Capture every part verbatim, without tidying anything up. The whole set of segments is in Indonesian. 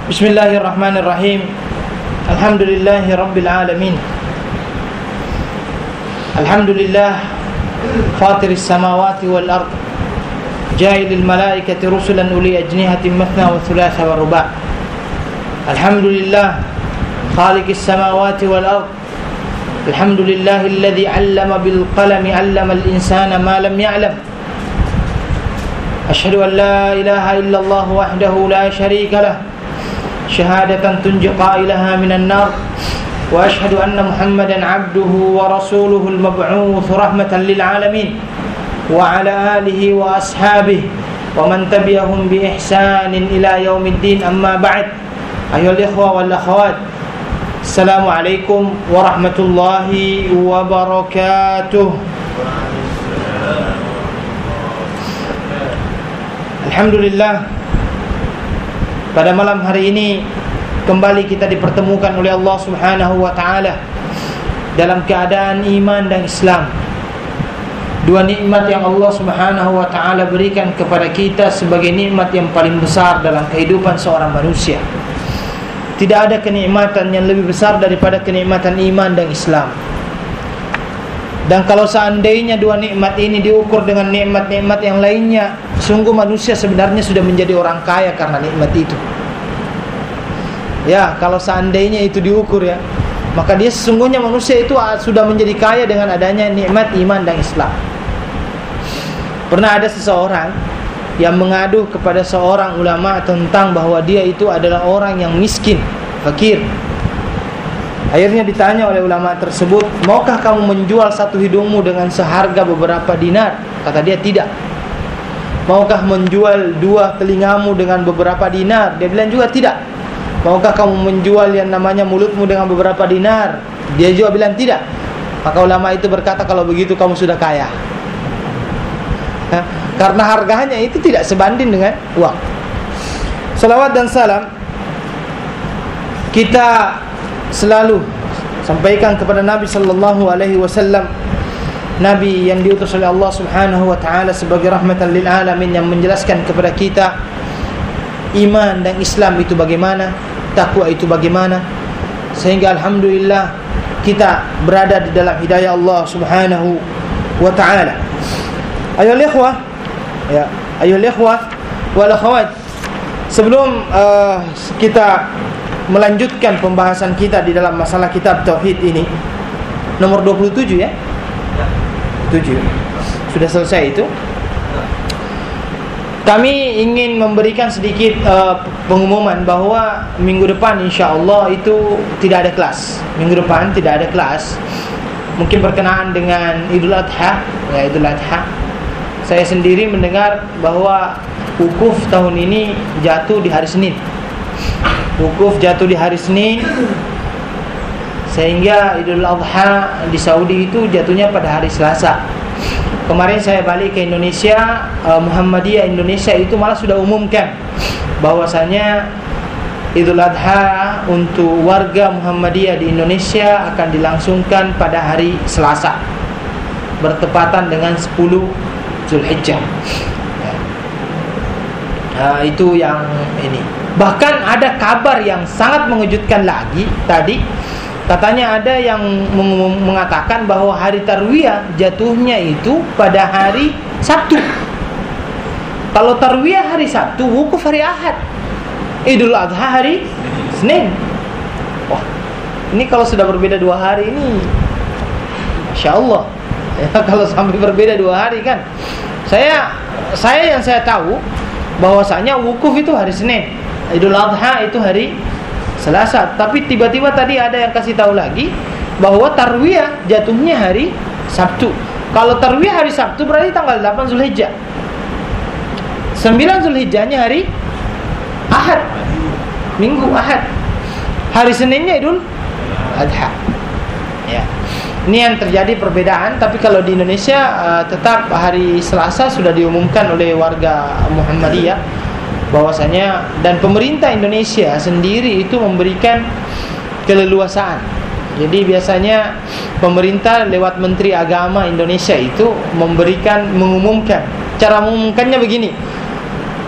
Bismillahirrahmanirrahim. Alhamdulillahi rabbil alamin. Alhamdulillah fatiris samawati wal ard, ja'ilil malaikati rusulan uli ajnihatin mathna wa thulatha wa ruba'. Alhamdulillah khaliqis samawati wal ard. Alhamdulillahilladzi 'allama bil qalami 'allamal insana ma lam ya'lam. Asyhadu an la ilaha illallah wahdahu la syarika lah, syahadatan tunji qailaha minan nar. Wa asyhadu anna Muhammadan 'abduhu wa rasuluhu al-mab'uts rahmatan lil 'alamin. Wa 'ala alihi wa ashabihi wa man tabi'ahum bi ihsanin ila yaumiddin. Amma ba'd. Ayyuhal ikhwa wal akhawat, assalamualaikum warahmatullahi wabarakatuh. Alhamdulillah, pada malam hari ini kembali kita dipertemukan oleh Allah Subhanahu wa taala dalam keadaan iman dan Islam. Dua nikmat yang Allah Subhanahu wa taala berikan kepada kita sebagai nikmat yang paling besar dalam kehidupan seorang manusia. Tidak ada kenikmatan yang lebih besar daripada kenikmatan iman dan Islam. Dan kalau seandainya dua nikmat ini diukur dengan nikmat-nikmat yang lainnya, sungguh manusia sebenarnya sudah menjadi orang kaya karena nikmat itu. Ya, kalau seandainya itu diukur ya, maka dia sesungguhnya manusia itu sudah menjadi kaya dengan adanya nikmat iman dan Islam. Pernah ada seseorang yang mengadu kepada seorang ulama tentang bahwa dia itu adalah orang yang miskin, fakir. Akhirnya ditanya oleh ulama tersebut, maukah kamu menjual satu hidungmu dengan seharga beberapa dinar? Kata dia, tidak. Maukah menjual dua telingamu dengan beberapa dinar? Dia bilang juga tidak. Maukah kamu menjual yang namanya mulutmu dengan beberapa dinar? Dia juga bilang tidak. Maka ulama itu berkata, kalau begitu kamu sudah kaya. Hah? Karena harganya itu tidak sebanding dengan uang. Salawat dan salam kita selalu sampaikan kepada Nabi sallallahu alaihi wasallam, Nabi yang diutus oleh Allah Subhanahu wa taala sebagai rahmatan lil alamin, yang menjelaskan kepada kita iman dan Islam itu bagaimana, takwa itu bagaimana, sehingga alhamdulillah kita berada di dalam hidayah Allah Subhanahu wa taala. Ayolah ikhwah, ya, ayolah ikhwah wal akhawat, sebelum uh, kita melanjutkan pembahasan kita di dalam masalah kitab tauhid ini, nomor dua puluh tujuh ya? tujuh. Sudah selesai itu. Kami ingin memberikan sedikit uh, pengumuman bahwa minggu depan insya-Allah itu tidak ada kelas. Minggu depan tidak ada kelas. Mungkin berkenaan dengan Idul Adha, ya Idul Adha. Saya sendiri mendengar bahwa wukuf tahun ini jatuh di hari Senin. Wukuf jatuh di hari Senin, sehingga Idul Adha di Saudi itu jatuhnya pada hari Selasa. Kemarin saya balik ke Indonesia, Muhammadiyah Indonesia itu malah sudah umumkan bahwasanya Idul Adha untuk warga Muhammadiyah di Indonesia akan dilangsungkan pada hari Selasa, bertepatan dengan sepuluh Zulhijjah. Nah, itu yang ini. Bahkan ada kabar yang sangat mengejutkan lagi tadi. Katanya ada yang mengatakan bahwa hari Tarwiyah jatuhnya itu pada hari Sabtu. Kalau Tarwiyah hari Sabtu, wukuf hari Ahad. Idul Adha hari Senin. Wah, ini kalau sudah berbeda dua hari ini, Masya Allah. Ya, kalau sampai berbeda dua hari kan, Saya saya yang saya tahu bahwasanya wukuf itu hari Senin, Idul Adha itu hari Selasa. Tapi tiba-tiba tadi ada yang kasih tahu lagi bahwa Tarwiyah jatuhnya hari Sabtu. Kalau Tarwiyah hari Sabtu berarti tanggal delapan Zulhijjah. sembilan Zulhijjahnya hari Ahad, Minggu Ahad. Hari Seninnya Idul Adha. Ya. Ini yang terjadi perbedaan. Tapi kalau di Indonesia uh, tetap hari Selasa sudah diumumkan oleh warga Muhammadiyah bahwasanya, dan pemerintah Indonesia sendiri itu memberikan keleluasaan. Jadi biasanya pemerintah lewat Menteri Agama Indonesia itu memberikan, mengumumkan. Cara mengumumkannya begini: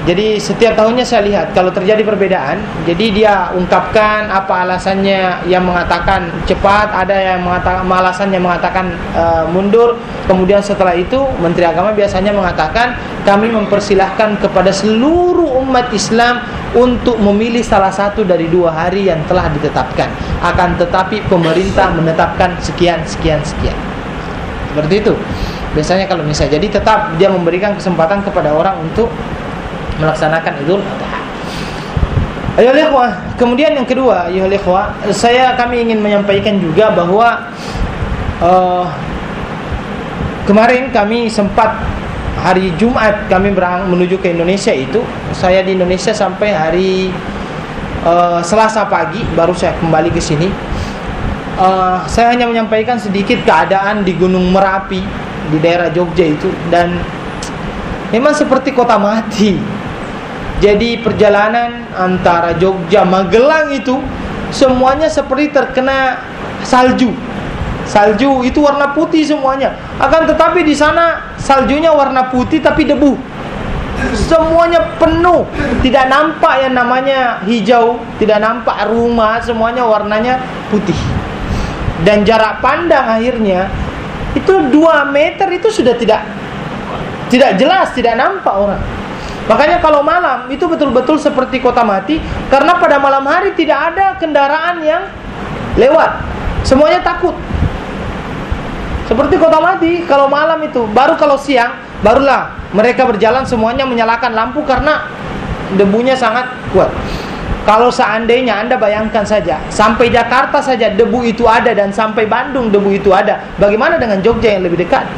Jadi setiap tahunnya saya lihat kalau terjadi perbedaan, jadi dia ungkapkan apa alasannya, yang mengatakan cepat, ada yang mengatakan alasannya mengatakan uh, mundur. Kemudian setelah itu Menteri Agama biasanya mengatakan kami mempersilahkan kepada seluruh umat Islam untuk memilih salah satu dari dua hari yang telah ditetapkan. Akan tetapi pemerintah menetapkan sekian sekian sekian. Seperti itu. Biasanya kalau misalnya, jadi tetap dia memberikan kesempatan kepada orang untuk melaksanakan Idul Adha. Ayuhal ikhwah, kemudian yang kedua, ayuhal ikhwah, saya kami ingin menyampaikan juga bahwa uh, kemarin kami sempat hari Jumat kami berang menuju ke Indonesia itu, saya di Indonesia sampai hari uh, Selasa pagi baru saya kembali ke sini. Uh, saya hanya menyampaikan sedikit keadaan di Gunung Merapi di daerah Jogja itu, dan memang seperti kota mati. Jadi perjalanan antara Jogja Magelang itu semuanya seperti terkena salju. Salju itu warna putih semuanya. Akan tetapi di sana saljunya warna putih tapi debu. Semuanya penuh, tidak nampak yang namanya hijau, tidak nampak rumah, semuanya warnanya putih. Dan jarak pandang akhirnya itu dua meter itu sudah tidak tidak jelas, tidak nampak orang. Makanya kalau malam itu betul-betul seperti kota mati, karena pada malam hari tidak ada kendaraan yang lewat, semuanya takut. Seperti kota mati kalau malam itu. Baru kalau siang, barulah mereka berjalan semuanya menyalakan lampu karena debunya sangat kuat. Kalau seandainya Anda bayangkan saja, sampai Jakarta saja debu itu ada, dan sampai Bandung debu itu ada, bagaimana dengan Jogja yang lebih dekat?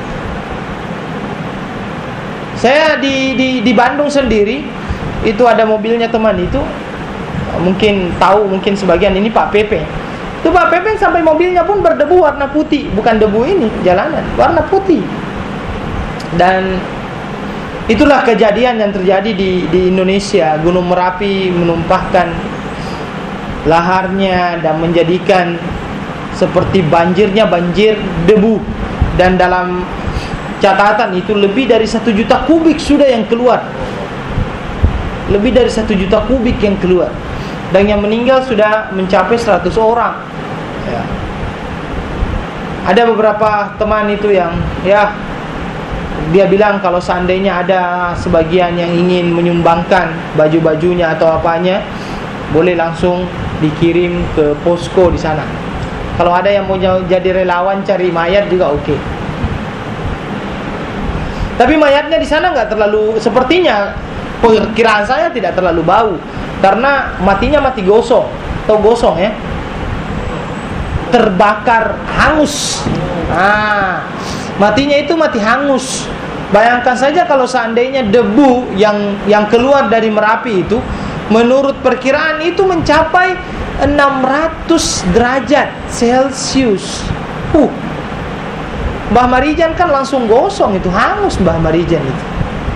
Saya di, di, di Bandung sendiri, itu ada mobilnya teman itu, mungkin tahu, mungkin sebagian ini Pak Pepe. Itu Pak Pepe sampai mobilnya pun berdebu warna putih, bukan debu ini jalanan, warna putih. Dan itulah kejadian yang terjadi di, di Indonesia. Gunung Merapi menumpahkan laharnya dan menjadikan seperti banjirnya banjir debu. Dan dalam catatan itu lebih dari satu juta kubik sudah yang keluar. Lebih dari satu juta kubik yang keluar. Dan yang meninggal sudah mencapai seratus orang ya. Ada beberapa teman itu yang ya, dia bilang kalau seandainya ada sebagian yang ingin menyumbangkan baju-bajunya atau apanya, boleh langsung dikirim ke posko di sana. Kalau ada yang mau jadi relawan cari mayat juga oke. Okay. Tapi mayatnya di sana nggak terlalu, sepertinya perkiraan saya tidak terlalu bau, karena matinya mati gosong, atau gosong ya, terbakar hangus. Nah, matinya itu mati hangus. Bayangkan saja kalau seandainya debu yang yang keluar dari Merapi itu, menurut perkiraan itu mencapai enam ratus derajat Celcius. Uh, Mbah Marijan kan langsung gosong itu, hangus Mbah Marijan itu.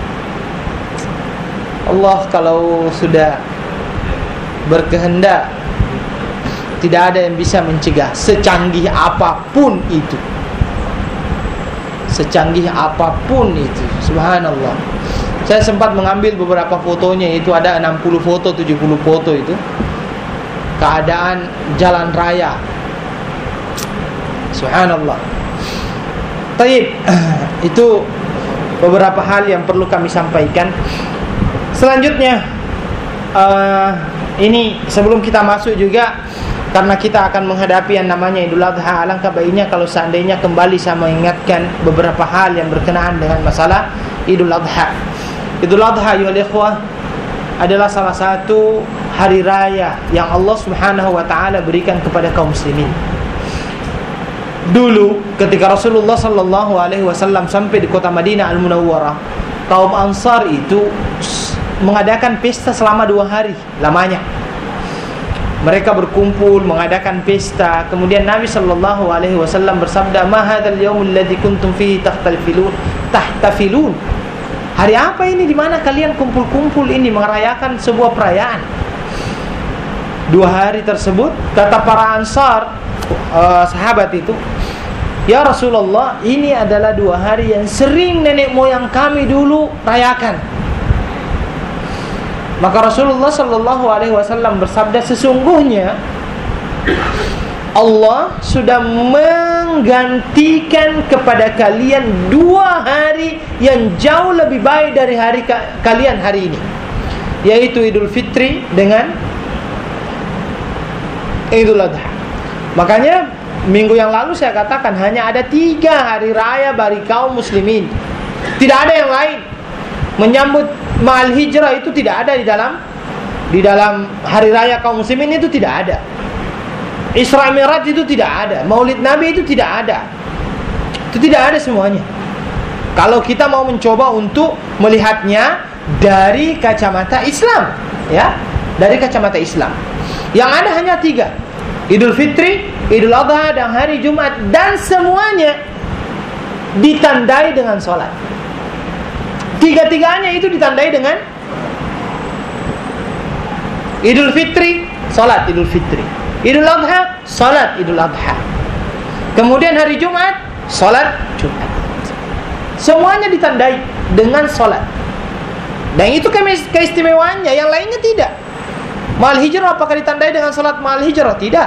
Allah kalau sudah berkehendak, tidak ada yang bisa mencegah, secanggih apapun itu. Secanggih apapun itu, subhanallah. Saya sempat mengambil beberapa fotonya, itu ada enam puluh foto, tujuh puluh foto itu. Keadaan jalan raya, subhanallah. Taib, itu beberapa hal yang perlu kami sampaikan. Selanjutnya, uh, ini sebelum kita masuk juga, karena kita akan menghadapi yang namanya Idul Adha, alangkah baiknya kalau seandainya kembali saya mengingatkan beberapa hal yang berkenaan dengan masalah Idul Adha. Idul Adha ya ikhwah adalah salah satu hari raya yang Allah Subhanahu wa taala berikan kepada kaum muslimin. Dulu ketika Rasulullah sallallahu alaihi wasallam sampai di kota Madinah Al-Munawwarah, kaum Ansar itu mengadakan pesta selama dua hari lamanya. Mereka berkumpul mengadakan pesta. Kemudian Nabi sallallahu alaihi wasallam bersabda, "Ma hadzal yaumul ladzi kuntum fihi tahtafilun tahtafilun." Hari apa ini di mana kalian kumpul-kumpul ini merayakan sebuah perayaan? Dua hari tersebut, kata para Ansar, uh, sahabat itu, "Ya Rasulullah, ini adalah dua hari yang sering nenek moyang kami dulu rayakan." Maka Rasulullah sallallahu alaihi wasallam bersabda, sesungguhnya Allah sudah menggantikan kepada kalian dua hari yang jauh lebih baik dari hari ka- kalian hari ini, yaitu Idul Fitri dengan Idul Adha. Makanya minggu yang lalu saya katakan hanya ada tiga hari raya bagi kaum muslimin, tidak ada yang lain. Menyambut Ma'al Hijrah itu tidak ada di dalam di dalam hari raya kaum muslimin, itu tidak ada. Isra Mi'raj itu tidak ada. Maulid Nabi itu tidak ada. Itu tidak ada semuanya. Kalau kita mau mencoba untuk melihatnya dari kacamata Islam, ya, dari kacamata Islam, yang ada hanya tiga: Idul Fitri, Idul Adha, dan hari Jumat, dan semuanya ditandai dengan sholat. Tiga-tiganya itu ditandai dengan Idul Fitri, salat Idul Fitri. Idul Adha, salat Idul Adha. Kemudian hari Jumat, salat Jumat. Semuanya ditandai dengan salat. Dan itu keistimewaannya, yang lainnya tidak. Ma'al Hijrah apakah ditandai dengan salat Ma'al Hijrah? Tidak.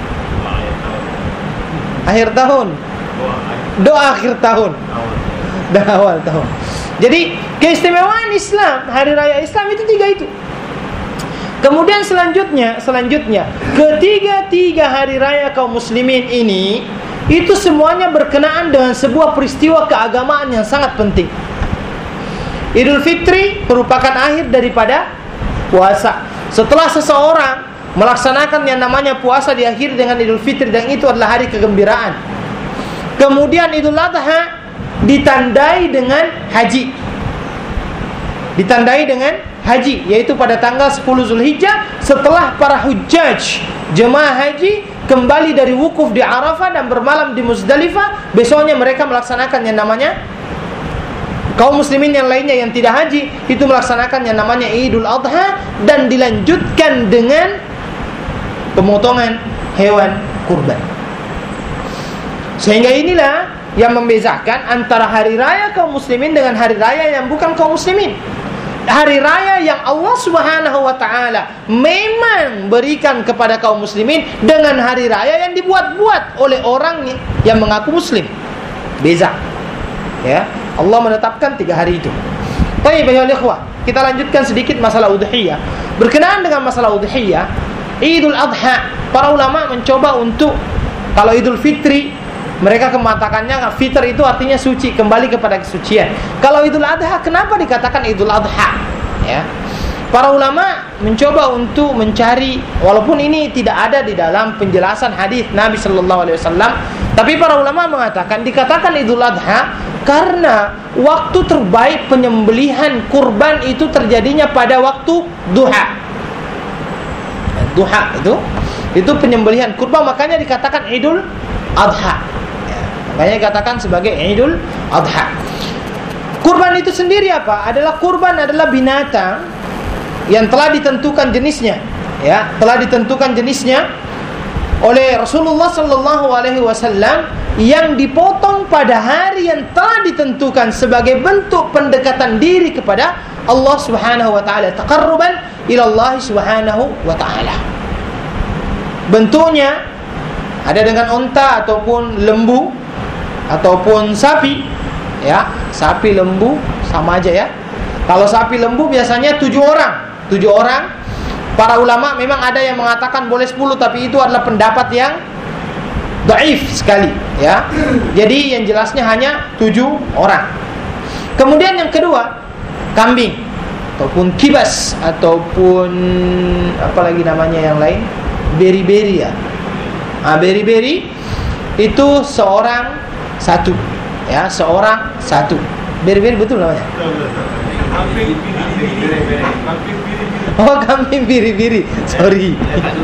Akhir tahun, doa akhir tahun, dan awal tahun. Jadi keistimewaan Islam, hari raya Islam itu tiga itu. Kemudian selanjutnya, selanjutnya ketiga-tiga hari raya kaum muslimin ini, itu semuanya berkenaan dengan sebuah peristiwa keagamaan yang sangat penting. Idul Fitri merupakan akhir daripada puasa. Setelah seseorang melaksanakan yang namanya puasa diakhiri dengan Idul Fitri, dan itu adalah hari kegembiraan. Kemudian Idul Adha ditandai dengan haji. Ditandai dengan haji, yaitu pada tanggal sepuluh Zulhijjah, setelah para hujjaj, jemaah haji, kembali dari wukuf di Arafah dan bermalam di Muzdalifah. Besoknya mereka melaksanakan yang namanya, kaum muslimin yang lainnya yang tidak haji itu melaksanakan yang namanya Idul Adha, dan dilanjutkan dengan pemotongan hewan kurban. Sehingga inilah yang membezakan antara hari raya kaum muslimin dengan hari raya yang bukan kaum muslimin. Hari raya yang Allah Subhanahu wa ta'ala memang berikan kepada kaum muslimin, dengan hari raya yang dibuat-buat oleh orang yang mengaku muslim. Beza. Ya, Allah menetapkan tiga hari itu. Baik, ayuhal ikhwah, kita lanjutkan sedikit masalah udhiyah. Berkenaan dengan masalah udhiyah, Idul Adha, para ulama mencoba untuk, kalau Idul Fitri mereka kematakannya, fitr itu artinya suci, kembali kepada kesucian. Kalau Idul Adha, kenapa dikatakan Idul Adha? Ya, para ulama mencoba untuk mencari, walaupun ini tidak ada di dalam penjelasan hadis Nabi Sallallahu Alaihi Wasallam, tapi para ulama mengatakan dikatakan Idul Adha karena waktu terbaik penyembelihan kurban itu terjadinya pada waktu duha. Duha itu, itu penyembelihan kurban, makanya dikatakan Idul Adha. Makanya dikatakan sebagai Idul Adha. Kurban itu sendiri apa? Adalah kurban adalah binatang yang telah ditentukan jenisnya, ya, telah ditentukan jenisnya oleh Rasulullah sallallahu alaihi wasallam, yang dipotong pada hari yang telah ditentukan sebagai bentuk pendekatan diri kepada Allah Subhanahu wa taala, taqarruban ila Allah Subhanahu wa taala. Bentuknya ada dengan unta ataupun lembu ataupun sapi, ya, sapi lembu sama aja ya. Kalau sapi lembu biasanya tujuh orang, tujuh orang. Para ulama memang ada yang mengatakan boleh sepuluh, tapi itu adalah pendapat yang dhaif sekali, ya. Jadi yang jelasnya hanya tujuh orang. Kemudian yang kedua, kambing ataupun kibas ataupun apa lagi namanya yang lain, beri-beri ya. Ah, beri-beri itu seorang satu, ya, seorang satu. Beri-beri betul namanya? Oh, kambing biri-biri. Sorry.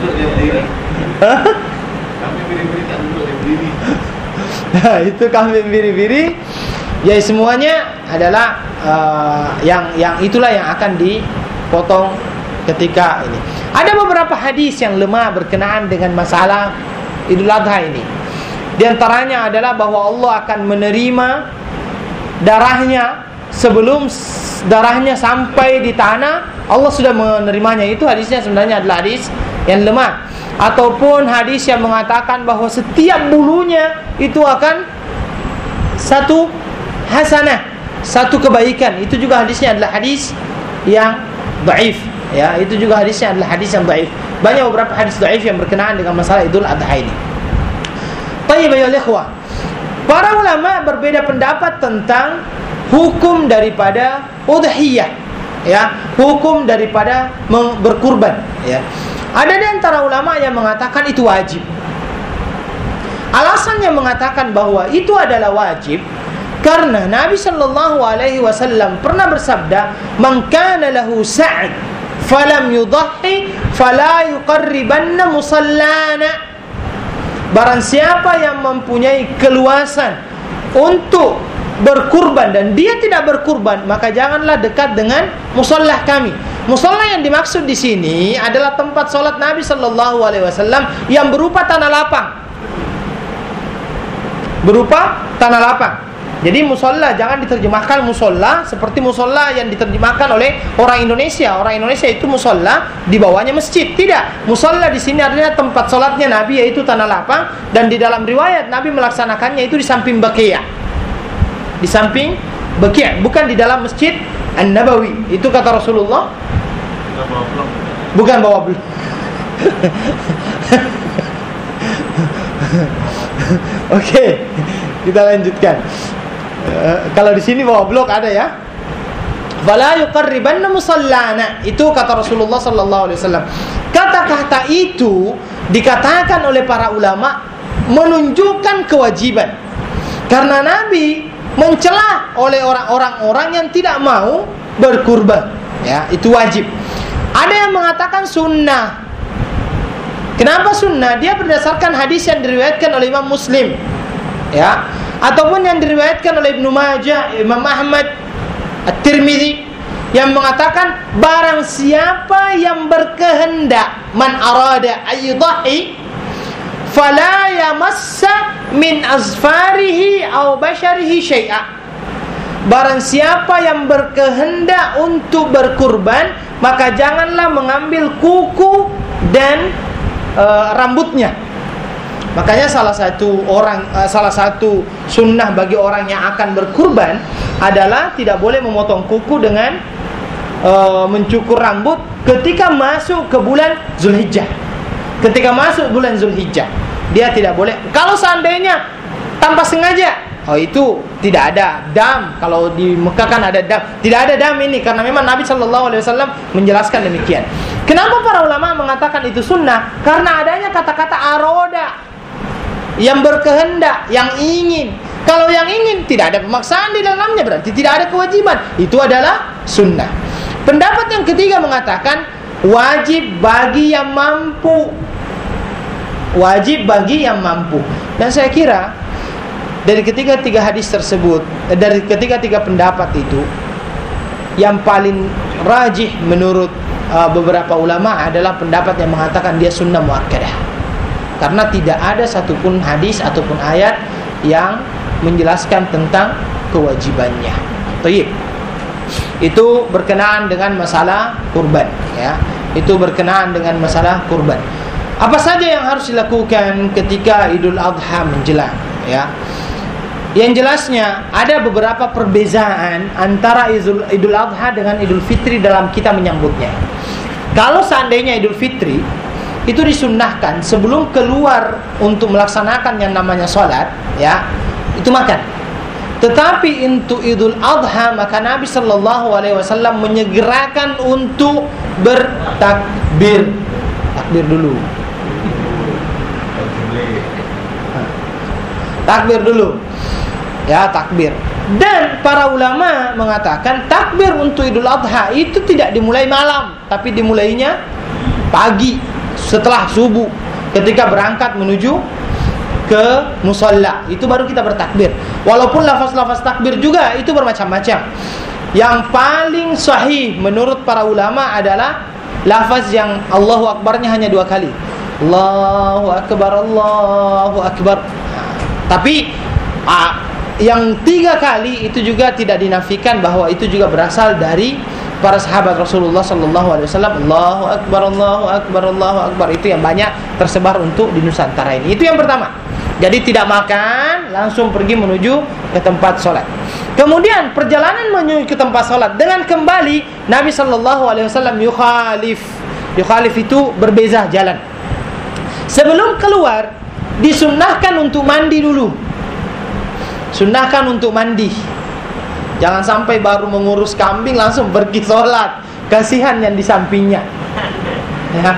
Nah, itu kambing biri-biri. Ya, semuanya adalah uh, yang yang itulah yang akan dipotong ketika ini. Ada beberapa hadis yang lemah berkenaan dengan masalah Idul Adha ini. Di antaranya adalah bahwa Allah akan menerima darahnya sebelum darahnya sampai di tanah, Allah sudah menerimanya. Itu hadisnya sebenarnya adalah hadis yang lemah. Ataupun hadis yang mengatakan bahwa setiap bulunya itu akan satu hasanah, satu kebaikan. Itu juga hadisnya adalah hadis yang dhaif. Ya, itu juga hadisnya adalah hadis yang dhaif. Banyak beberapa hadis dhaif yang berkenaan dengan masalah Idul Adha ini. Tayyib ya ikhwah. Para ulama berbeda pendapat tentang hukum daripada udhiyah, ya, hukum daripada berkurban, ya. Ada di antara ulama yang mengatakan itu wajib. Alasannya mengatakan bahwa itu adalah wajib karena Nabi sallallahu alaihi wasallam pernah bersabda, "Man kana lahu sa'd falam yudhhi fala yuqarribanna musallana." Barang siapa yang mempunyai keluasan untuk berkurban dan dia tidak berkurban, maka janganlah dekat dengan musalla kami. Musalla yang dimaksud di sini adalah tempat salat Nabi sallallahu alaihi wasallam yang berupa tanah lapang. Berupa tanah lapang. Jadi musalla jangan diterjemahkan musalla seperti musalla yang diterjemahkan oleh orang Indonesia. Orang Indonesia itu musalla di bawahnya masjid. Tidak. Musalla di sini adalah tempat salatnya Nabi, yaitu tanah lapang, dan di dalam riwayat Nabi melaksanakannya itu di samping Baqiyah. Di samping Baqiyah, bukan di dalam Masjid An-Nabawi. Itu kata Rasulullah. Bukan bawa blok. Oke, kita lanjutkan. Uh, kalau di sini bawa blok ada ya. Fala yuqarribanna musallana. Itu kata Rasulullah sallallahu alaihi wasallam. Kata-kata itu dikatakan oleh para ulama menunjukkan kewajiban. Karena Nabi mencela oleh orang-orang yang tidak mau berkurban, ya, itu wajib. Ada yang mengatakan sunnah. Kenapa sunnah? Dia berdasarkan hadis yang diriwayatkan oleh Imam Muslim, ya, ataupun yang diriwayatkan oleh Ibnu Majah, Imam Ahmad, At-Tirmidzi, yang mengatakan barang siapa yang berkehendak, man arada ayyudhi fala yamassa min azfarihi aw basharihi syai'a. Barang siapa yang berkehendak untuk berkurban, maka janganlah mengambil kuku dan uh, rambutnya. Makanya salah satu orang uh, salah satu sunnah bagi orang yang akan berkurban adalah tidak boleh memotong kuku dengan uh, mencukur rambut ketika masuk ke bulan Zulhijjah. Ketika masuk bulan Zulhijjah, dia tidak boleh. Kalau seandainya tanpa sengaja, oh itu tidak ada dam. Kalau di Mekah kan ada dam. Tidak ada dam ini karena memang Nabi sallallahu alaihi wasallam menjelaskan demikian. Kenapa para ulama mengatakan itu sunnah? Karena adanya kata-kata aroda, yang berkehendak, yang ingin. Kalau yang ingin tidak ada pemaksaan di dalamnya, berarti tidak ada kewajiban. Itu adalah sunnah. Pendapat yang ketiga mengatakan wajib bagi yang mampu. Wajib bagi yang mampu. Dan saya kira dari ketiga-tiga hadis tersebut, dari ketiga-tiga pendapat itu, yang paling rajih menurut uh, beberapa ulama adalah pendapat yang mengatakan dia sunnah muakkadah. Karena tidak ada satupun hadis ataupun ayat yang menjelaskan tentang kewajibannya. Baik. Itu berkenaan dengan masalah kurban, ya. Itu berkenaan dengan masalah kurban. Apa saja yang harus dilakukan ketika Idul Adha menjelang, ya? Yang jelasnya ada beberapa perbezaan antara Idul, Idul Adha dengan Idul Fitri dalam kita menyambutnya. Kalau seandainya Idul Fitri itu disunnahkan sebelum keluar untuk melaksanakan yang namanya sholat, ya, itu makan. Tetapi untuk Idul Adha maka Nabi sallallahu alaihi wasallam menyegerakan untuk bertakbir. Takbir dulu. Takbir dulu. Ya, takbir. Dan para ulama mengatakan takbir untuk Idul Adha itu tidak dimulai malam, tapi dimulainya pagi setelah subuh ketika berangkat menuju ke musalla. Itu baru kita bertakbir. Walaupun lafaz-lafaz takbir juga itu bermacam-macam. Yang paling sahih menurut para ulama adalah lafaz yang Allahu Akbarnya hanya dua kali. Allahu Akbar, Allahu Akbar. Tapi ah, yang tiga kali itu juga tidak dinafikan bahwa itu juga berasal dari para sahabat Rasulullah sallallahu alaihi wasallam. Allahu akbar, Allahu akbar, Allahu akbar, itu yang banyak tersebar untuk di Nusantara ini. Itu yang pertama. Jadi tidak makan, langsung pergi menuju ke tempat sholat. Kemudian perjalanan menuju ke tempat sholat, dengan kembali Nabi sallallahu alaihi wasallam yukhalif. Yukhalif itu berbeza jalan. Sebelum keluar disunnahkan untuk mandi dulu. Sunnahkan untuk mandi. Jangan sampai baru mengurus kambing langsung pergi sholat. Kasihan yang di sampingnya. Ya.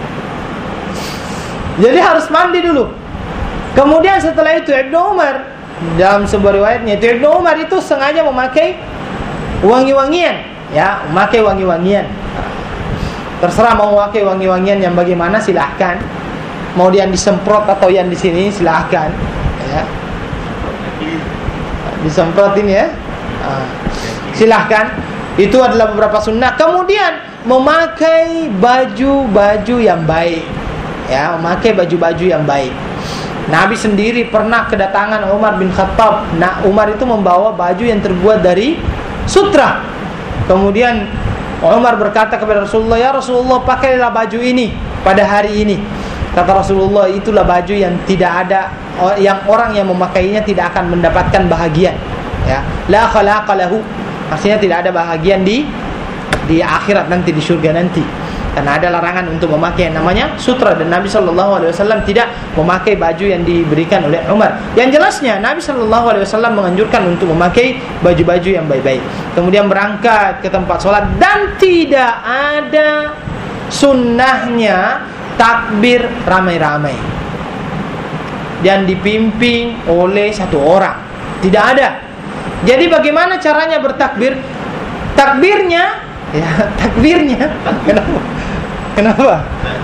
Jadi harus mandi dulu. Kemudian setelah itu Ibnu Umar, dalam sebuah riwayatnya itu Ibnu Umar itu sengaja memakai wangi-wangian, ya, memakai wangi-wangian. Terserah mau memakai wangi-wangian yang bagaimana, silahkan. Mau yang disemprot atau yang di sini, silahkan. Ya. Disemprot ini ya. Silahkan. Itu adalah beberapa sunnah. Kemudian memakai baju-baju yang baik, ya, memakai baju-baju yang baik. Nabi sendiri pernah kedatangan Umar bin Khattab. Nah, Umar itu membawa baju yang terbuat dari sutra. Kemudian Umar berkata kepada Rasulullah, "Ya Rasulullah, pakailah baju ini pada hari ini." Kata Rasulullah, "Itulah baju yang tidak ada, yang orang yang memakainya tidak akan mendapatkan bahagian." Ya, la khalaqa lahu. Maksudnya tidak ada bahagian di di akhirat nanti, di surga nanti. Karena ada larangan untuk memakai yang namanya sutra, dan Nabi sallallahu alaihi wasallam tidak memakai baju yang diberikan oleh Umar. Yang jelasnya Nabi sallallahu alaihi wasallam menganjurkan untuk memakai baju-baju yang baik-baik. Kemudian berangkat ke tempat sholat, dan tidak ada sunnahnya takbir ramai-ramai dan dipimpin oleh satu orang. Tidak ada. Jadi bagaimana caranya bertakbir? Takbirnya, ya, takbirnya. Kenapa? Kenapa?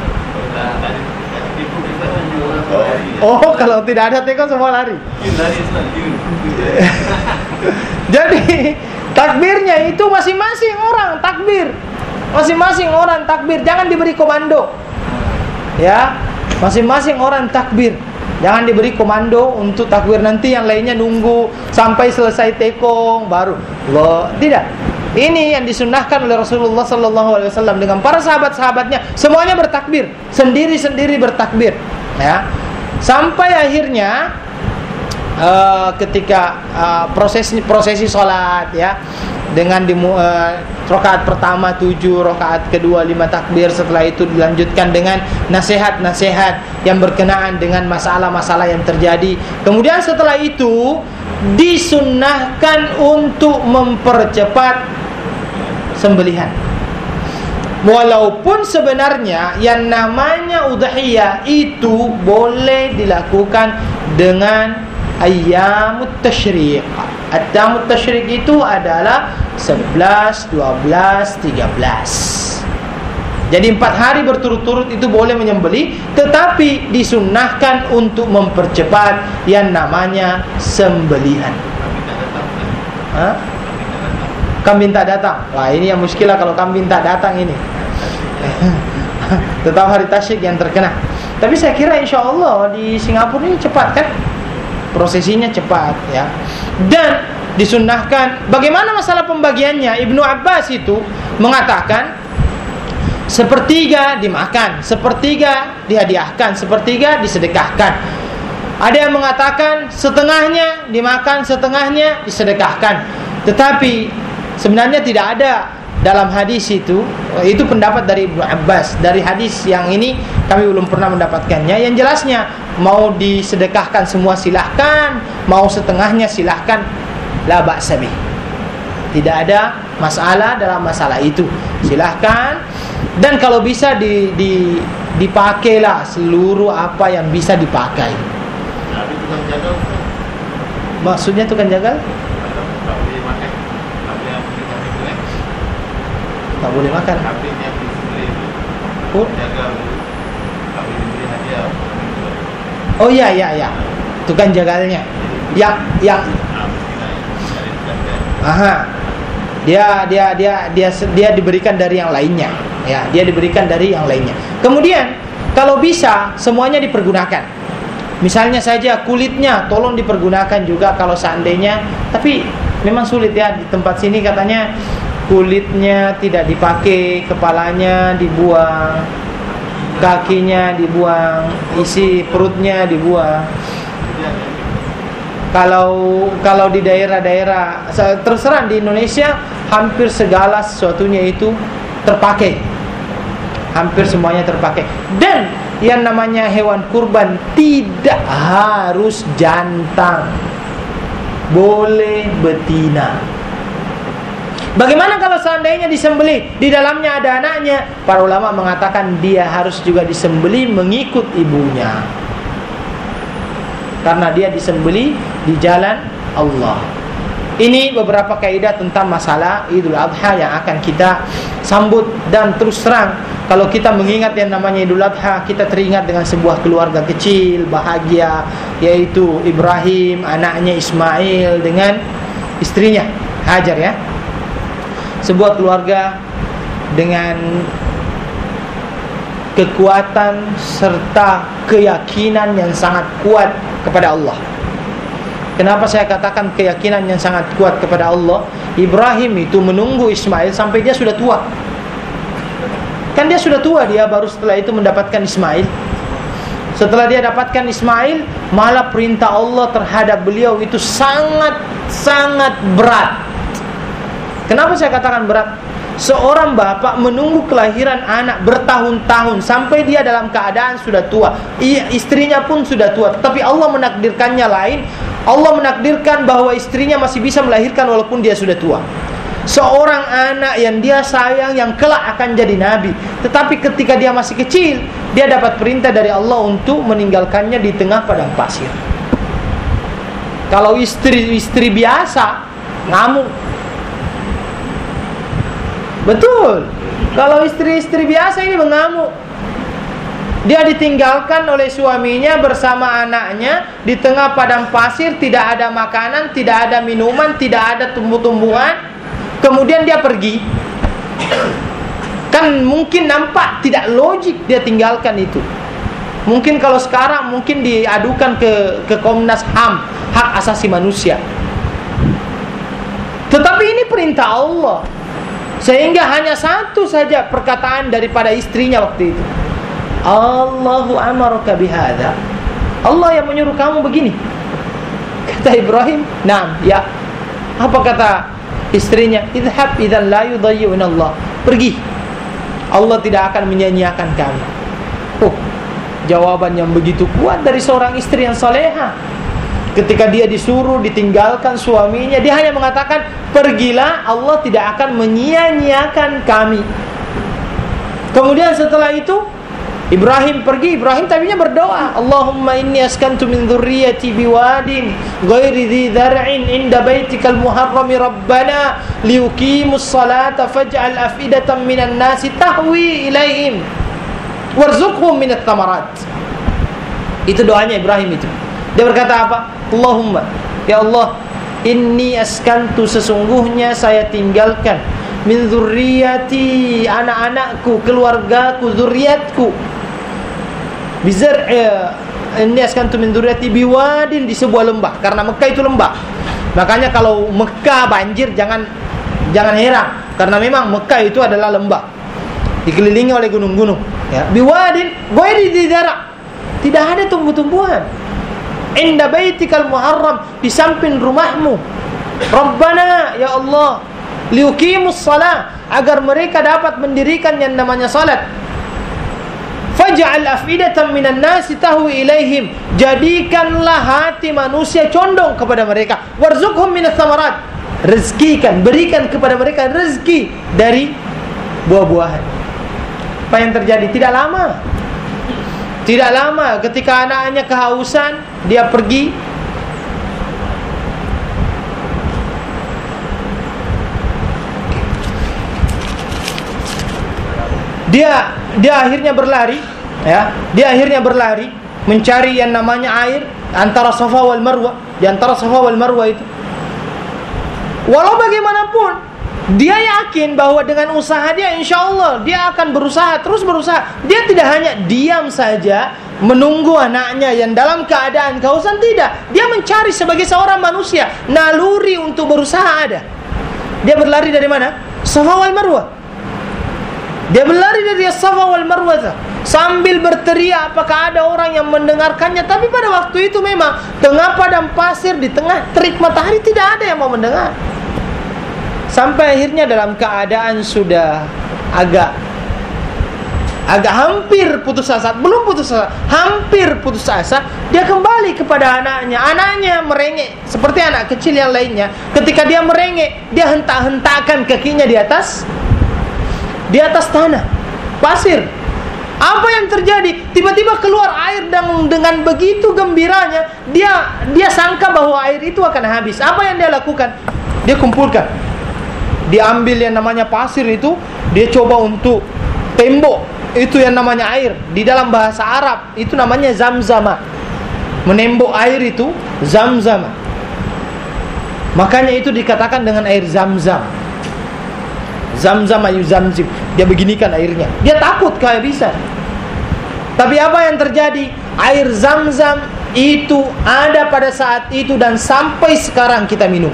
Oh, kalau tidak ada teko semua lari. Jadi takbirnya itu masing-masing orang takbir. Masing-masing orang takbir, jangan diberi komando. Ya, masing-masing orang takbir. Jangan diberi komando untuk takbir, nanti yang lainnya nunggu sampai selesai tekong baru. Loh, tidak. Ini yang disunnahkan oleh Rasulullah sallallahu alaihi wasallam dengan para sahabat-sahabatnya, semuanya bertakbir, sendiri-sendiri bertakbir, ya. Sampai akhirnya uh, ketika uh, prosesi prosesi salat, ya, dengan di uh, rakaat pertama tujuh, rakaat kedua lima takbir, setelah itu dilanjutkan dengan nasihat-nasihat yang berkenaan dengan masalah-masalah yang terjadi. Kemudian setelah itu disunnahkan untuk mempercepat sembelihan. Walaupun sebenarnya yang namanya udhiyah itu boleh dilakukan dengan ayyamut tasyriq. Ayyamut tasyriq itu adalah sebelas, dua belas, tiga belas. Jadi empat hari berturut-turut itu boleh menyembelih, tetapi disunnahkan untuk mempercepat yang namanya sembelihan. Hah? Kambing tak datang. Wah, ini yang muskilah kalau kambing tak datang ini. Tetap hari tasyrik yang terkena. Tapi saya kira insya Allah di Singapura ini cepat kan? Prosesinya cepat, ya. Dan disunnahkan. Bagaimana masalah pembagiannya? Ibnu Abbas itu mengatakan sepertiga dimakan, sepertiga dihadiahkan, sepertiga disedekahkan. Ada yang mengatakan setengahnya dimakan, setengahnya disedekahkan. Tetapi sebenarnya tidak ada dalam hadis itu. Itu pendapat dari Ibnu Abbas. Dari hadis yang ini kami belum pernah mendapatkannya. Yang jelasnya mau disedekahkan semua silahkan, mau setengahnya silahkan, la ba'sa bih. Tidak ada masalah dalam masalah itu. Silahkan. Dan kalau bisa di, di, dipakailah seluruh apa yang bisa dipakai. Maksudnya tukang jagal? Tak boleh makan. Oh iya iya iya. Tukang jagalnya. Yang yang Aha. Dia dia dia dia dia diberikan dari yang lainnya. Ya, dia diberikan dari yang lainnya. Kemudian kalau bisa semuanya dipergunakan. Misalnya saja kulitnya tolong dipergunakan juga kalau seandainya, tapi memang sulit ya di tempat sini katanya kulitnya tidak dipakai, kepalanya dibuang, kakinya dibuang, isi perutnya dibuang. Kalau kalau di daerah-daerah, terserah di Indonesia hampir segala sesuatunya itu terpakai, hampir semuanya terpakai. Dan yang namanya hewan kurban tidak harus jantan, boleh betina. Bagaimana kalau seandainya disembelih di dalamnya ada anaknya? Para ulama mengatakan dia harus juga disembelih mengikut ibunya, karena dia disembelih di jalan Allah. Ini beberapa kaidah tentang masalah Idul Adha yang akan kita sambut. Dan terus terang, kalau kita mengingat yang namanya Idul Adha, kita teringat dengan sebuah keluarga kecil bahagia, yaitu Ibrahim, anaknya Ismail dengan istrinya Hajar ya. Sebuah keluarga dengan kekuatan serta keyakinan yang sangat kuat kepada Allah. Kenapa saya katakan keyakinan yang sangat kuat kepada Allah? Ibrahim itu menunggu Ismail sampai dia sudah tua. Kan dia sudah tua, dia baru setelah itu mendapatkan Ismail. Setelah dia dapatkan Ismail, malah perintah Allah terhadap beliau itu sangat-sangat berat. Kenapa saya katakan berat? Seorang bapak menunggu kelahiran anak bertahun-tahun sampai dia dalam keadaan sudah tua. Istrinya pun sudah tua, tapi Allah menakdirkannya lain. Allah menakdirkan bahwa istrinya masih bisa melahirkan walaupun dia sudah tua. Seorang anak yang dia sayang, yang kelak akan jadi nabi, tetapi ketika dia masih kecil, dia dapat perintah dari Allah untuk meninggalkannya di tengah padang pasir. Kalau istri-istri biasa ngamuk. Betul. Kalau istri-istri biasa ini mengamuk. Dia ditinggalkan oleh suaminya bersama anaknya di tengah padang pasir, tidak ada makanan, tidak ada minuman, tidak ada tumbuh-tumbuhan. Kemudian dia pergi. Kan mungkin nampak tidak logik dia tinggalkan itu. Mungkin kalau sekarang mungkin diadukan ke ke Komnas H A M, hak asasi manusia. Tetapi ini perintah Allah. Sehingga hanya satu saja perkataan daripada istrinya waktu itu. Allahu amaraka bihadza. Allah yang menyuruh kamu begini. Kata Ibrahim, "Naam, ya." Apa kata istrinya? "Idhhab idzan la yudayyi'una Allah." Pergi. Allah tidak akan menyia-nyiakan kamu. Oh, jawaban yang begitu kuat dari seorang istri yang salehah. Ketika dia disuruh ditinggalkan suaminya, dia hanya mengatakan, "Pergilah, Allah tidak akan menyia-nyiakan kami." Kemudian setelah itu Ibrahim pergi. Ibrahim tadinya berdoa, "Allahumma inni askantu min dzurriyyati biwadin ghairi dzi dzar'in inda baitikal muharrami rabbana liyuqimus salata faj'al afidatan minan nasi tahwi ilaihim warzuqhum minat thamarat." Itu doanya Ibrahim itu. Dia berkata apa? Allahumma, ya Allah, inni askantu, sesungguhnya saya tinggalkan, min dzurriyyati, anak-anakku, keluargaku, zuriatku, bizar eh, inni askantu min dzurriyyati biwadin, di sebuah lembah, karena Mekah itu lembah. Makanya kalau Mekah banjir jangan jangan heran, karena memang Mekah itu adalah lembah, dikelilingi oleh gunung-gunung ya. Biwadin ghairi dzi dzar', tidak ada tumbuh-tumbuhan. Inda baitikal muharram, di samping rumahmu. Rabbana, ya Allah, liuqimus salat, agar mereka dapat mendirikan yang namanya salat. Faj'al afidatan minan nasi tahwi ilaihim, jadikanlah hati manusia condong kepada mereka. Warzuqhum minas thamarat, rezekikan, berikan kepada mereka rezeki dari buah-buahan. Apa yang terjadi? Tidak lama Tidak lama ketika anaknya kehausan, dia pergi. Dia dia akhirnya berlari, ya. Dia akhirnya berlari mencari yang namanya air antara Safa wal Marwa, di antara Safa wal Marwa itu. Walau bagaimanapun, dia yakin bahwa dengan usaha dia, insya Allah dia akan berusaha, terus berusaha. Dia tidak hanya diam saja, menunggu anaknya yang dalam keadaan kehausan, tidak. Dia mencari sebagai seorang manusia, naluri untuk berusaha ada. Dia berlari dari mana? Safa wal Marwah. Dia berlari dari Safa wal Marwah sambil berteriak, apakah ada orang yang mendengarkannya? Tapi pada waktu itu memang tengah padang pasir, di tengah terik matahari, tidak ada yang mau mendengar. Sampai akhirnya dalam keadaan sudah agak agak hampir putus asa, belum putus asa, hampir putus asa, dia kembali kepada anaknya. Anaknya merengek seperti anak kecil yang lainnya. Ketika dia merengek, dia hentak-hentakan kakinya di atas di atas tanah pasir. Apa yang terjadi? Tiba-tiba keluar air, dan dengan begitu gembiranya dia dia sangka bahwa air itu akan habis. Apa yang dia lakukan? Dia kumpulkan, dia ambil yang namanya pasir itu, dia coba untuk tembok itu yang namanya air. Di dalam bahasa Arab itu namanya zamzama. Menembok air itu zamzama. Makanya itu dikatakan dengan air zam-zam. Zam-zam ayu zamzim. Dia beginikan airnya. Dia takut kehabisan. Tapi apa yang terjadi? Air zam-zam itu ada pada saat itu dan sampai sekarang kita minum.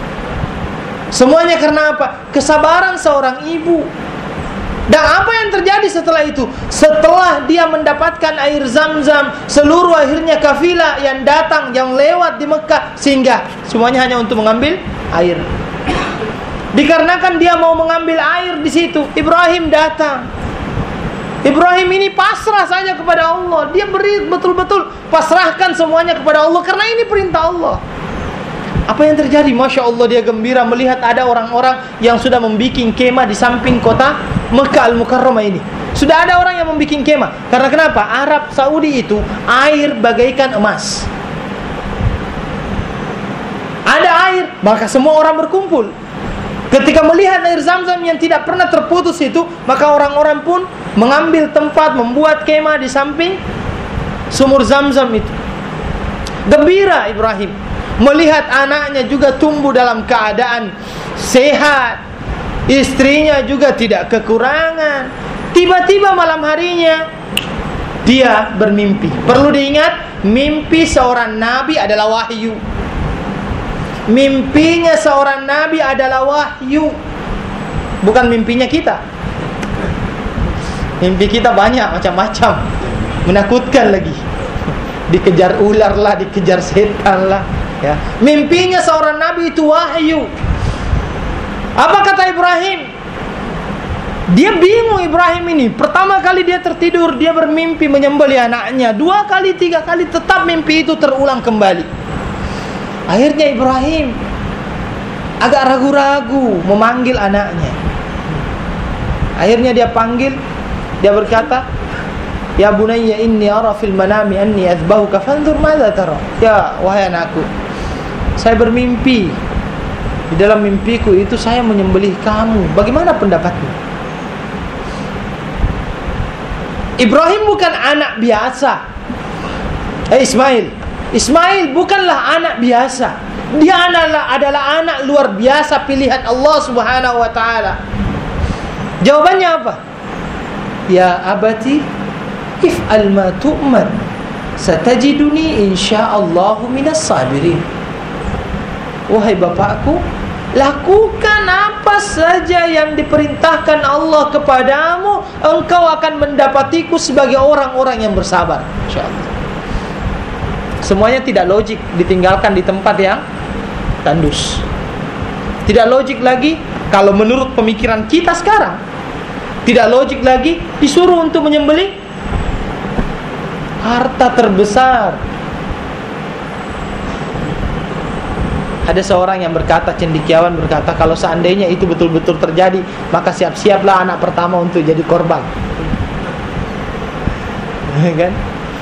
Semuanya karena apa? Kesabaran seorang ibu. Dan apa yang terjadi setelah itu? Setelah dia mendapatkan air zam-zam, seluruh akhirnya kafilah yang datang, yang lewat di Mekah, sehingga semuanya hanya untuk mengambil air. Dikarenakan dia mau mengambil air di situ, Ibrahim datang. Ibrahim ini pasrah saja kepada Allah. Dia beri betul-betul pasrahkan semuanya kepada Allah, karena ini perintah Allah. Apa yang terjadi? Masya Allah, dia gembira melihat ada orang-orang yang sudah membuat kemah di samping kota Mekah Al-Mukarramah ini. Sudah ada orang yang membuat kemah. Karena kenapa? Arab Saudi itu air bagaikan emas. Ada air, maka semua orang berkumpul. Ketika melihat air zam-zam yang tidak pernah terputus itu, maka orang-orang pun mengambil tempat, membuat kemah di samping sumur zam-zam itu. Gembira Ibrahim melihat anaknya juga tumbuh dalam keadaan sehat, istrinya juga tidak kekurangan. Tiba-tiba malam harinya dia bermimpi. Perlu diingat, mimpi seorang nabi adalah wahyu. Mimpinya seorang nabi adalah wahyu, bukan mimpinya kita. Mimpi kita banyak macam-macam, menakutkan lagi. Dikejar ular lah, dikejar setan lah. Ya. Mimpinya seorang nabi itu wahyu. Apa kata Ibrahim? Dia bingung Ibrahim ini. Pertama kali dia tertidur, dia bermimpi menyembelih anaknya. Dua kali, tiga kali, tetap mimpi itu terulang kembali. Akhirnya Ibrahim agak ragu-ragu memanggil anaknya. Akhirnya dia panggil. Dia berkata, "Ya bunayya inni ara fil manami anni azbahuka fanzur madza tara." Ya wahai anakku, saya bermimpi. Di dalam mimpiku itu saya menyembelih kamu. Bagaimana pendapatmu? Ibrahim bukan anak biasa. Eh Ismail, Ismail bukanlah anak biasa. Dia adalah adalah anak luar biasa pilihan Allah Subhanahu wa taala. Jawabannya apa? Ya abati, if'al ma tu'mar, satajiduni insyaallah minas sabirin. Wahai bapakku, lakukan apa saja yang diperintahkan Allah kepadamu, engkau akan mendapatiku sebagai orang-orang yang bersabar, insyaallah. Semuanya tidak logik ditinggalkan di tempat yang tandus. Tidak logik lagi kalau menurut pemikiran kita sekarang. Tidak logik lagi disuruh untuk menyembelih harta terbesar. Ada seorang yang berkata, cendekiawan berkata, kalau seandainya itu betul-betul terjadi, maka siap-siaplah anak pertama untuk jadi korban. Kan?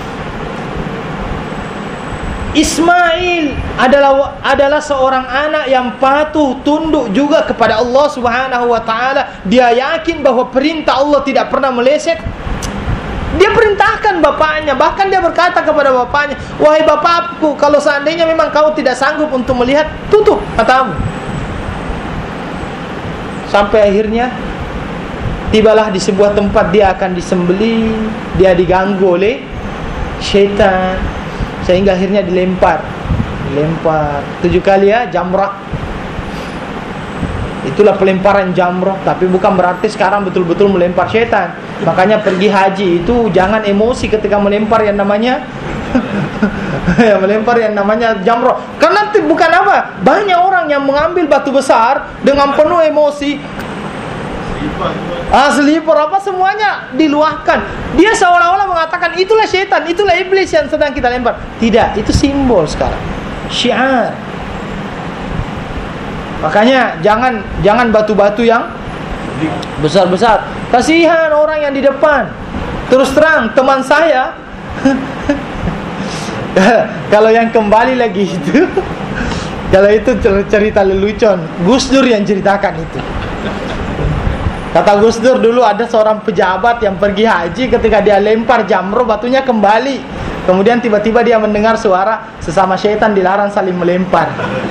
Ismail adalah adalah seorang anak yang patuh tunduk juga kepada Allah Subhanahu wa taala. Dia yakin bahwa perintah Allah tidak pernah meleset. Dia perintahkan bapaknya, bahkan dia berkata kepada bapaknya, "Wahai bapakku, kalau seandainya memang kau tidak sanggup untuk melihat, tutup matamu." Sampai akhirnya tibalah di sebuah tempat dia akan disembelih, dia diganggu oleh syaitan, sehingga akhirnya dilempar dilempar tujuh kali ya jamrah. Itulah pelemparan jamrah, tapi bukan berarti sekarang betul-betul melempar syaitan. Makanya pergi haji itu jangan emosi ketika melempar yang namanya ya, melempar yang namanya jamrah. Karena bukan apa, banyak orang yang mengambil batu besar dengan penuh emosi. Ah, selipar apa semuanya diluahkan. Dia seolah-olah mengatakan itulah syaitan, itulah iblis yang sedang kita lempar. Tidak, itu simbol sekarang, syiar. Makanya jangan jangan batu-batu yang besar-besar. Kasihan orang yang di depan. Terus terang teman saya kalau yang kembali lagi itu kalau itu cerita lelucon, Gus Dur yang ceritakan itu. Kata Gus Dur, dulu ada seorang pejabat yang pergi haji, ketika dia lempar jamrah batunya kembali. Kemudian tiba-tiba dia mendengar suara sesama syaitan dilarang saling melempar.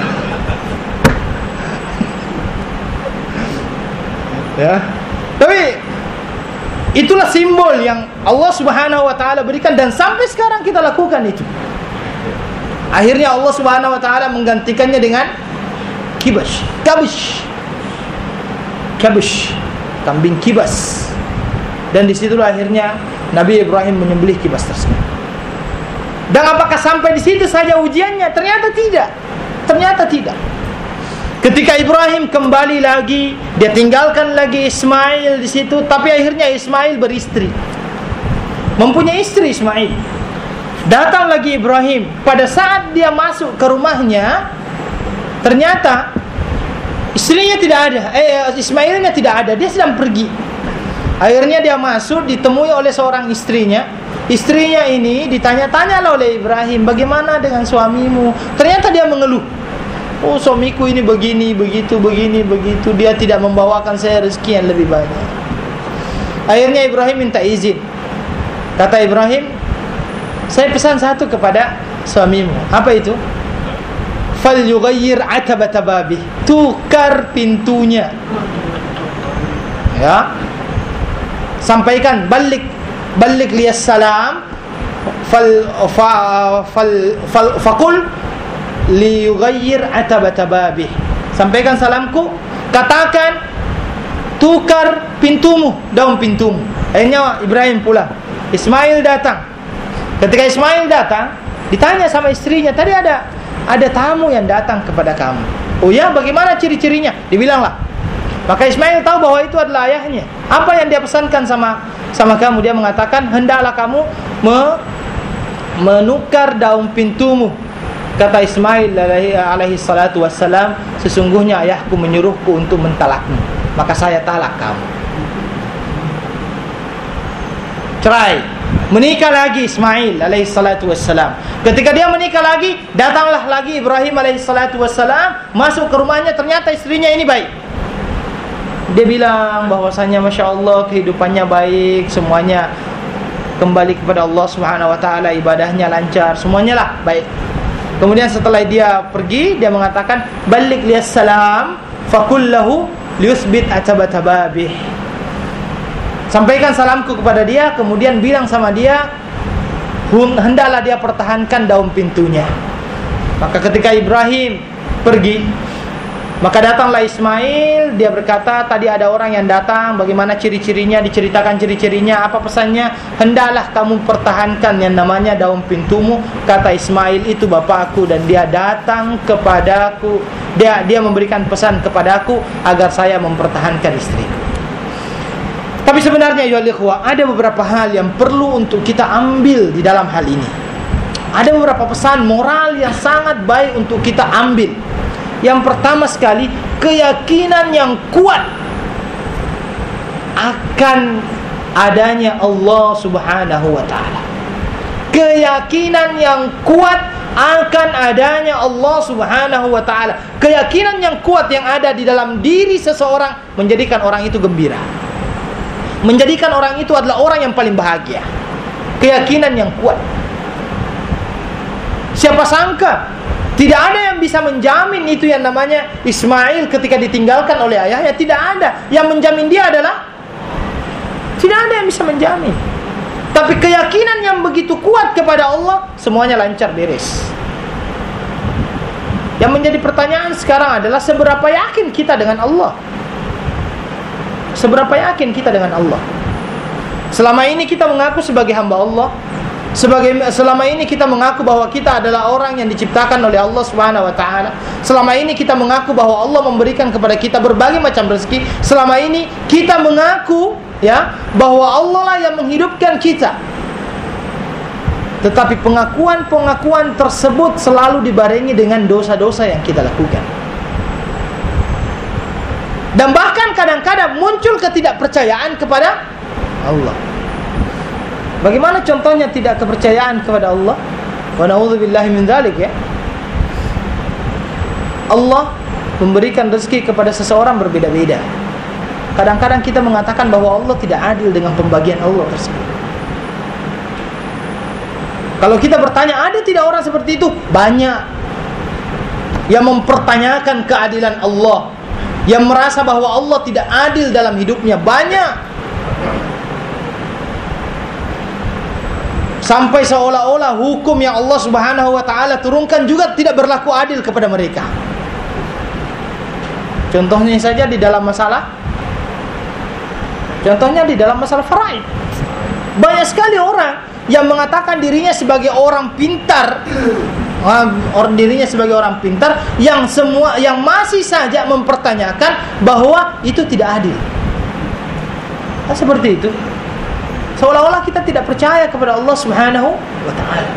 Ya. Tapi itulah simbol yang Allah Subhanahu wa taala berikan dan sampai sekarang kita lakukan itu. Akhirnya Allah Subhanahu wa taala menggantikannya dengan kibas, kabish. Kabish, kambing kibas. Dan disitulah akhirnya Nabi Ibrahim menyembelih kibas tersebut. Dan apakah sampai di situ saja ujiannya? Ternyata tidak. Ternyata tidak. Ketika Ibrahim kembali lagi, dia tinggalkan lagi Ismail di situ, tapi akhirnya Ismail beristri. Mempunyai istri Ismail. Datang lagi Ibrahim. Pada saat dia masuk ke rumahnya, ternyata istrinya tidak ada. Eh, Ismailnya tidak ada. Dia sedang pergi. Akhirnya dia masuk, ditemui oleh seorang istrinya. Istrinya ini ditanya-tanya oleh Ibrahim, bagaimana dengan suamimu? Ternyata dia mengeluh. Oh, suamiku ini begini, begitu, begini, begitu. Dia tidak membawakan saya rezeki yang lebih banyak. Akhirnya Ibrahim minta izin. Kata Ibrahim, saya pesan satu kepada suamimu. Apa itu? Fal yughayyir atabata babih. Tukar pintunya. Ya. Sampaikan balik balik liyas salam fal fa fal fal faqul li yughayyir atabata babih. Sampaikan salamku, katakan tukar pintumu, daun pintumu. Akhirnya Ibrahim pulang. Ismail datang. Ketika Ismail datang, ditanya sama istrinya, tadi ada ada tamu yang datang kepada kamu. Oh ya, bagaimana ciri-cirinya? Dibilanglah. Maka Ismail tahu bahwa itu adalah ayahnya. Apa yang dia pesankan sama sama kamu? Dia mengatakan, hendaklah kamu me, menukar daun pintumu. Kata Ismail alaihi, alaihi salatu wassalam, sesungguhnya ayahku menyuruhku untuk mentalakmu, maka saya talak kamu. Cerai. Menikah lagi Ismail alaihi salatu wassalam. Ketika dia menikah lagi, datanglah lagi Ibrahim alaihi salatu wassalam, masuk ke rumahnya, ternyata istrinya ini baik. Dia bilang bahwasanya Masya Allah kehidupannya baik, semuanya kembali kepada Allah Subhanahu wa taala, ibadahnya lancar, semuanya lah baik. Kemudian setelah dia pergi, dia mengatakan balik liyas salam faqul lahu liyusbit atabata babih. Sampaikan salamku kepada dia, kemudian bilang sama dia hendaklah dia pertahankan daun pintunya. Maka ketika Ibrahim pergi, maka datanglah Ismail. Dia berkata, tadi ada orang yang datang, bagaimana ciri-cirinya? Diceritakan ciri-cirinya, apa pesannya? Hendaklah kamu pertahankan yang namanya daun pintumu. Kata Ismail, itu bapakku dan dia datang kepadaku, Dia dia memberikan pesan kepadaku agar saya mempertahankan istriku. Tapi sebenarnya ya ikhwah, ada beberapa hal yang perlu untuk kita ambil di dalam hal ini. Ada beberapa pesan moral yang sangat baik untuk kita ambil. Yang pertama sekali, keyakinan yang kuat akan adanya Allah Subhanahu wa taala. Keyakinan yang kuat akan adanya Allah Subhanahu wa taala. Keyakinan yang kuat yang ada di dalam diri seseorang menjadikan orang itu gembira. Menjadikan orang itu adalah orang yang paling bahagia. Keyakinan yang kuat. Siapa sangka tidak ada yang bisa menjamin itu yang namanya Ismail ketika ditinggalkan oleh ayahnya. Tidak ada. Yang menjamin dia adalah, tidak ada yang bisa menjamin. Tapi Tapi keyakinan yang begitu kuat kepada Allah, semuanya lancar beres. Yang menjadi pertanyaan sekarang adalah seberapa yakin kita dengan Allah? Seberapa yakin kita dengan Allah? Selama ini kita mengaku sebagai hamba Allah, sebagai selama ini kita mengaku bahwa kita adalah orang yang diciptakan oleh Allah Subhanahu wa taala. Selama ini kita mengaku bahwa Allah memberikan kepada kita berbagai macam rezeki. Selama ini kita mengaku ya bahwa Allah lah yang menghidupkan kita. Tetapi pengakuan-pengakuan tersebut selalu dibarengi dengan dosa-dosa yang kita lakukan. Dan bahkan kadang-kadang muncul ketidakpercayaan kepada Allah. Bagaimana contohnya tidak kepercayaan kepada Allah? Wa na'udzubillahi min dzalik ya. Allah memberikan rezeki kepada seseorang berbeda-beda. Kadang-kadang kita mengatakan bahwa Allah tidak adil dengan pembagian Allah tersebut. Kalau kita bertanya, ada tidak orang seperti itu? Banyak yang mempertanyakan keadilan Allah, yang merasa bahwa Allah tidak adil dalam hidupnya. Banyak. Sampai seolah-olah hukum yang Allah Subhanahu wa taala turunkan juga tidak berlaku adil kepada mereka. Contohnya saja di dalam masalah Contohnya di dalam masalah faraid. Banyak sekali orang yang mengatakan dirinya sebagai orang pintar, orang dirinya sebagai orang pintar yang semua yang masih saja mempertanyakan bahwa itu tidak adil. Nah, seperti itu. Seolah-olah kita tidak percaya kepada Allah Subhanahu wa taala.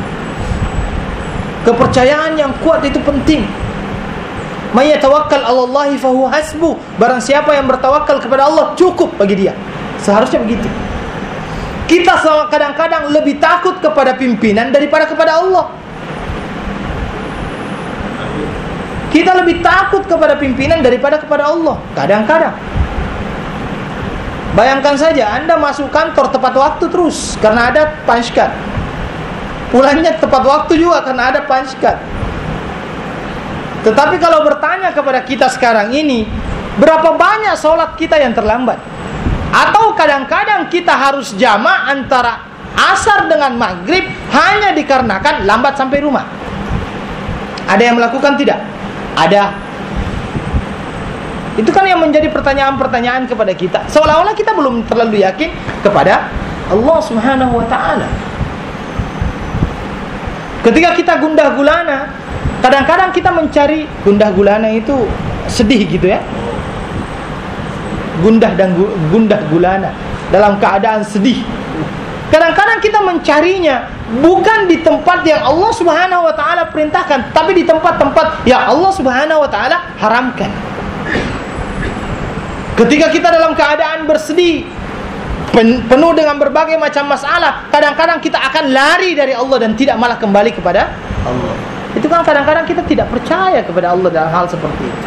Kepercayaan yang kuat itu penting. May yatawakkal 'ala Allahi fa huwa hasbuh. Barang siapa yang bertawakal kepada Allah, cukup bagi dia. Seharusnya begitu. Kita kadang-kadang lebih takut kepada pimpinan daripada kepada Allah. Kita lebih takut kepada pimpinan daripada kepada Allah. Kadang-kadang. Bayangkan saja Anda masuk kantor tepat waktu terus karena ada punch card. Pulangnya tepat waktu juga karena ada punch card. Tetapi kalau bertanya kepada kita sekarang ini, berapa banyak sholat kita yang terlambat? Atau kadang-kadang kita harus jama' antara asar dengan maghrib hanya dikarenakan lambat sampai rumah. Ada yang melakukan tidak? Ada. Itu kan yang menjadi pertanyaan-pertanyaan kepada kita. Seolah-olah kita belum terlalu yakin kepada Allah Subhanahu wa taala. Ketika kita gundah gulana, kadang-kadang kita mencari gundah gulana itu sedih gitu ya. Gundah dan gu, gundah gulana dalam keadaan sedih. Kadang-kadang kita mencarinya bukan di tempat yang Allah Subhanahu wa taala perintahkan, tapi di tempat-tempat yang Allah Subhanahu wa taala haramkan. Ketika kita dalam keadaan bersedih, penuh dengan berbagai macam masalah, kadang-kadang kita akan lari dari Allah dan tidak malah kembali kepada Allah. Itu kan kadang-kadang kita tidak percaya kepada Allah dalam hal seperti itu.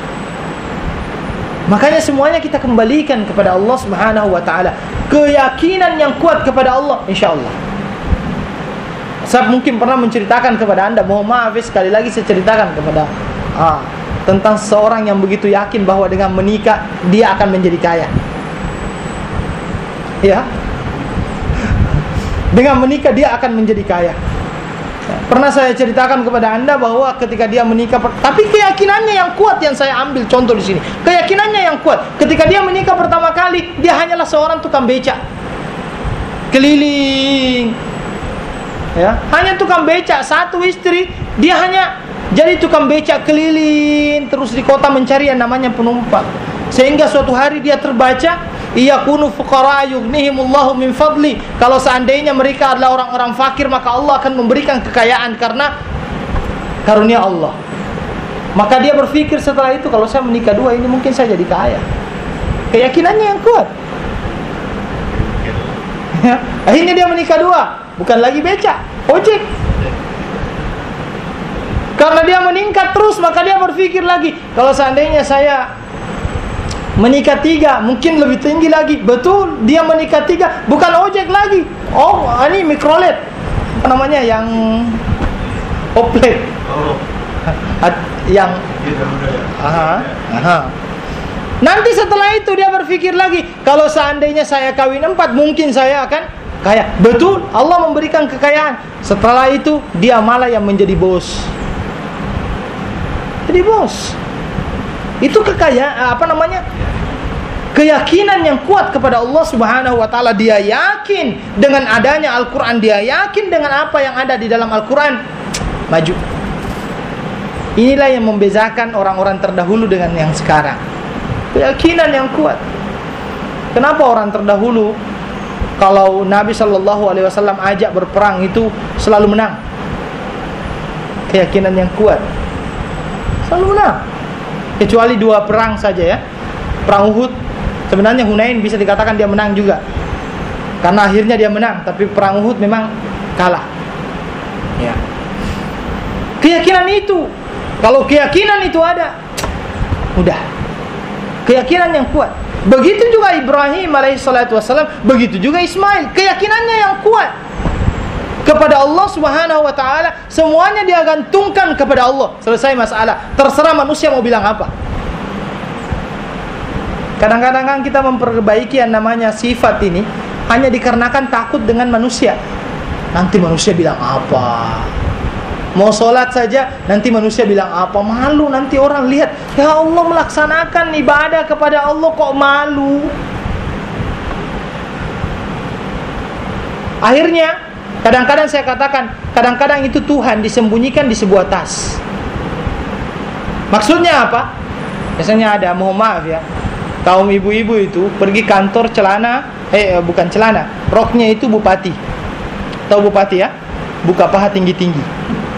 Makanya semuanya kita kembalikan kepada Allah Subhanahu wa taala. Keyakinan yang kuat kepada Allah, insyaallah. Saya mungkin pernah menceritakan kepada Anda, mohon maaf sekali lagi saya ceritakan kepada ah, tentang seorang yang begitu yakin bahwa dengan menikah dia akan menjadi kaya. Ya. Dengan menikah dia akan menjadi kaya. Pernah saya ceritakan kepada Anda bahwa ketika dia menikah, tapi keyakinannya yang kuat yang saya ambil contoh di sini. Keyakinannya yang kuat. Ketika dia menikah pertama kali, dia hanyalah seorang tukang becak. Keliling. Ya, hanya tukang becak, satu istri, dia hanya jadi tukang becak keliling terus di kota mencari yang namanya penumpang. Sehingga suatu hari dia terbaca, iyakunu fuqara yughnihimullahu min fadli. Kalau seandainya mereka adalah orang-orang fakir, maka Allah akan memberikan kekayaan karena karunia Allah. Maka dia berpikir setelah itu, kalau saya menikah dua ini mungkin saya jadi kaya. Keyakinannya yang kuat. Akhirnya dia menikah dua, bukan lagi becak, ojek. Karena dia meningkat terus, maka dia berpikir lagi, kalau seandainya saya menikah tiga, mungkin lebih tinggi lagi. Betul, dia menikah tiga, bukan ojek lagi. Oh, ini mikrolet. Apa namanya yang oplet? Oh. Yang aha, aha. Nanti setelah itu dia berpikir lagi, kalau seandainya saya kawin empat, mungkin saya akan kaya. Betul, Allah memberikan kekayaan. Setelah itu dia malah yang menjadi bos. Jadi bos. Itu kekayaan, apa namanya? Keyakinan yang kuat kepada Allah Subhanahu wa taala. Dia yakin dengan adanya Al-Qur'an, dia yakin dengan apa yang ada di dalam Al-Qur'an, maju. Inilah yang membezakan orang-orang terdahulu dengan yang sekarang. Keyakinan yang kuat. Kenapa orang terdahulu kalau Nabi sallallahu alaihi wasallam ajak berperang itu selalu menang? Keyakinan yang kuat. Selalu menang. Kecuali dua perang saja ya. Perang Uhud. Sebenarnya Hunain bisa dikatakan dia menang juga, karena akhirnya dia menang. Tapi perang Uhud memang kalah. Ya. Keyakinan itu, kalau keyakinan itu ada, udah. Keyakinan yang kuat. Begitu juga Ibrahim alaihissalatu wassalam, begitu juga Ismail. Keyakinannya yang kuat kepada Allah Subhanahu wa taala, semuanya dia gantungkan kepada Allah. Selesai masalah. Terserah manusia mau bilang apa. Kadang-kadang kan kita memperbaiki yang namanya sifat ini hanya dikarenakan takut dengan manusia. Nanti manusia bilang apa? Mau sholat saja nanti manusia bilang apa? Malu nanti orang lihat. Ya Allah, melaksanakan ibadah kepada Allah kok malu. Akhirnya kadang-kadang saya katakan, kadang-kadang itu Tuhan disembunyikan di sebuah tas. Maksudnya apa? Biasanya ada, mohon maaf ya, kaum ibu-ibu itu pergi kantor celana, eh bukan celana, roknya itu bupati. Tahu bupati ya? Buka paha tinggi-tinggi.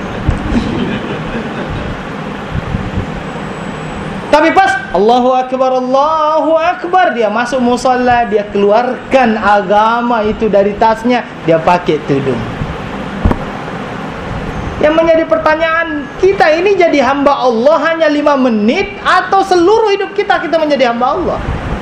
Tapi pas Allahu Akbar, Allahu Akbar, dia masuk musalla, dia keluarkan agama itu dari tasnya, dia pakai tudung. Yang menjadi pertanyaan, kita ini jadi hamba Allah hanya lima menit atau seluruh hidup kita kita menjadi hamba Allah?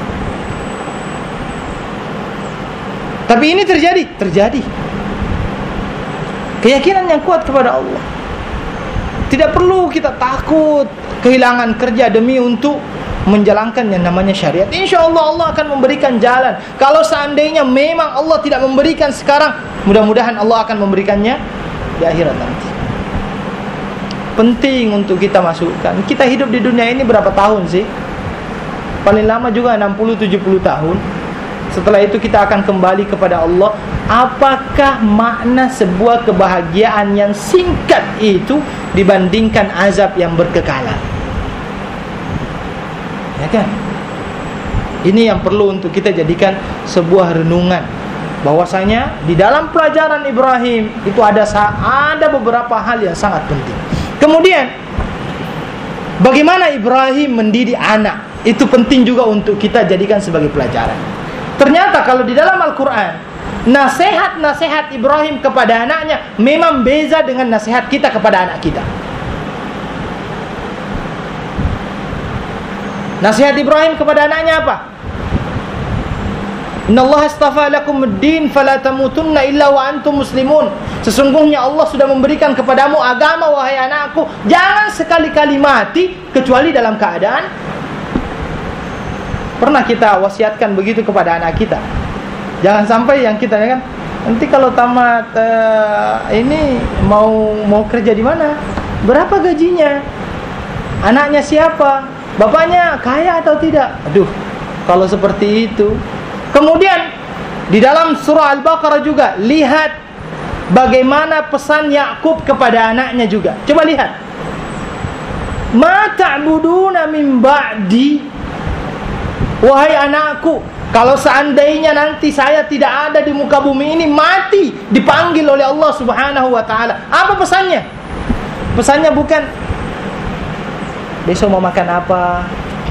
Tapi ini terjadi, terjadi. Keyakinan yang kuat kepada Allah. Tidak perlu kita takut kehilangan kerja demi untuk menjalankan yang namanya syariat. Insya Allah Allah akan memberikan jalan. Kalau seandainya memang Allah tidak memberikan sekarang, mudah-mudahan Allah akan memberikannya di akhirat nanti. Penting untuk kita masukkan. Kita hidup di dunia ini berapa tahun sih? Paling lama juga enam puluh tujuh puluh tahun. Setelah itu kita akan kembali kepada Allah. Apakah makna sebuah kebahagiaan yang singkat itu dibandingkan azab yang berkekalan? Ya kan? Ini yang perlu untuk kita jadikan sebuah renungan. Bahwasanya di dalam pelajaran Ibrahim itu ada ada beberapa hal yang sangat penting. Kemudian bagaimana Ibrahim mendidik anak, itu penting juga untuk kita jadikan sebagai pelajaran. Ternyata kalau di dalam Al-Quran, nasihat-nasihat Ibrahim kepada anaknya memang beza dengan nasihat kita kepada anak kita. Nasihat Ibrahim kepada anaknya apa? Innallaha astafa lakum ad-din fala tamutunna illa wa antum muslimun. Sesungguhnya Allah sudah memberikan kepadamu agama, wahai anakku, jangan sekali-kali mati kecuali dalam keadaan. Pernah kita wasiatkan begitu kepada anak kita. Jangan sampai yang kita ya kan, nanti kalau tamat uh, ini mau mau kerja di mana? Berapa gajinya? Anaknya siapa? Bapaknya kaya atau tidak? Aduh, kalau seperti itu. Kemudian di dalam surah Al-Baqarah juga lihat bagaimana pesan Yakub kepada anaknya juga. Coba lihat. Ma ta'buduna min ba'di. Wahai anakku, kalau seandainya nanti saya tidak ada di muka bumi ini, mati, dipanggil oleh Allah Subhanahu wa taala. Apa pesannya? Pesannya bukan besok mau makan apa?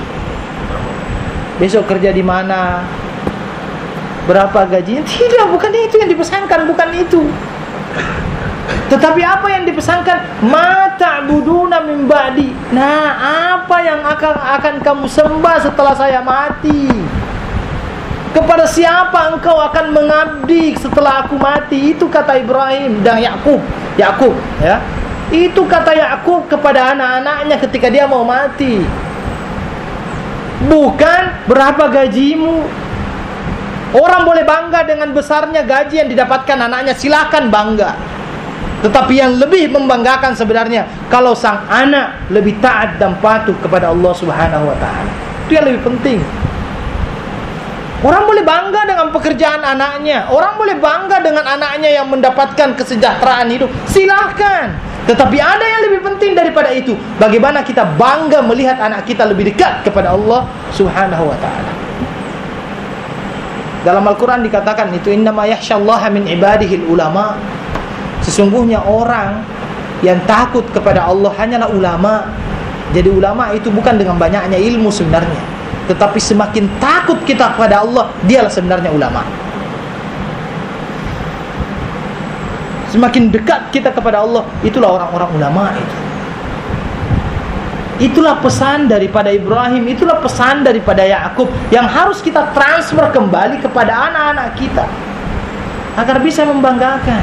Besok kerja di mana? Berapa gajinya? Tidak, bukan itu yang dipesankan, bukan itu. Tetapi apa yang dipesankan? Ma ta'buduna min ba'di. Nah, apa yang akan akan kamu sembah setelah saya mati? Kepada siapa engkau akan mengabdi setelah aku mati? Itu kata Ibrahim dan Yakub. Yakub, ya. Itu kata Yakub kepada anak-anaknya ketika dia mau mati. Bukan berapa gajimu. Orang boleh bangga dengan besarnya gaji yang didapatkan anaknya, silakan bangga. Tetapi yang lebih membanggakan sebenarnya kalau sang anak lebih taat dan patuh kepada Allah Subhanahu wa taala. Itu yang lebih penting. Orang boleh bangga dengan pekerjaan anaknya, orang boleh bangga dengan anaknya yang mendapatkan kesejahteraan hidup, silahkan. Tetapi ada yang lebih penting daripada itu, bagaimana kita bangga melihat anak kita lebih dekat kepada Allah Subhanahu wa taala. Dalam Al-Quran dikatakan itu, innama yakhsyallaha min ibadihil ulama. Sesungguhnya orang yang takut kepada Allah hanyalah ulama. Jadi ulama itu bukan dengan banyaknya ilmu sebenarnya, tetapi semakin takut kita kepada Allah, dialah sebenarnya ulama. Semakin dekat kita kepada Allah, itulah orang-orang ulama itu. Itulah pesan daripada Ibrahim, itulah pesan daripada Yakub yang harus kita transfer kembali kepada anak-anak kita agar bisa membanggakan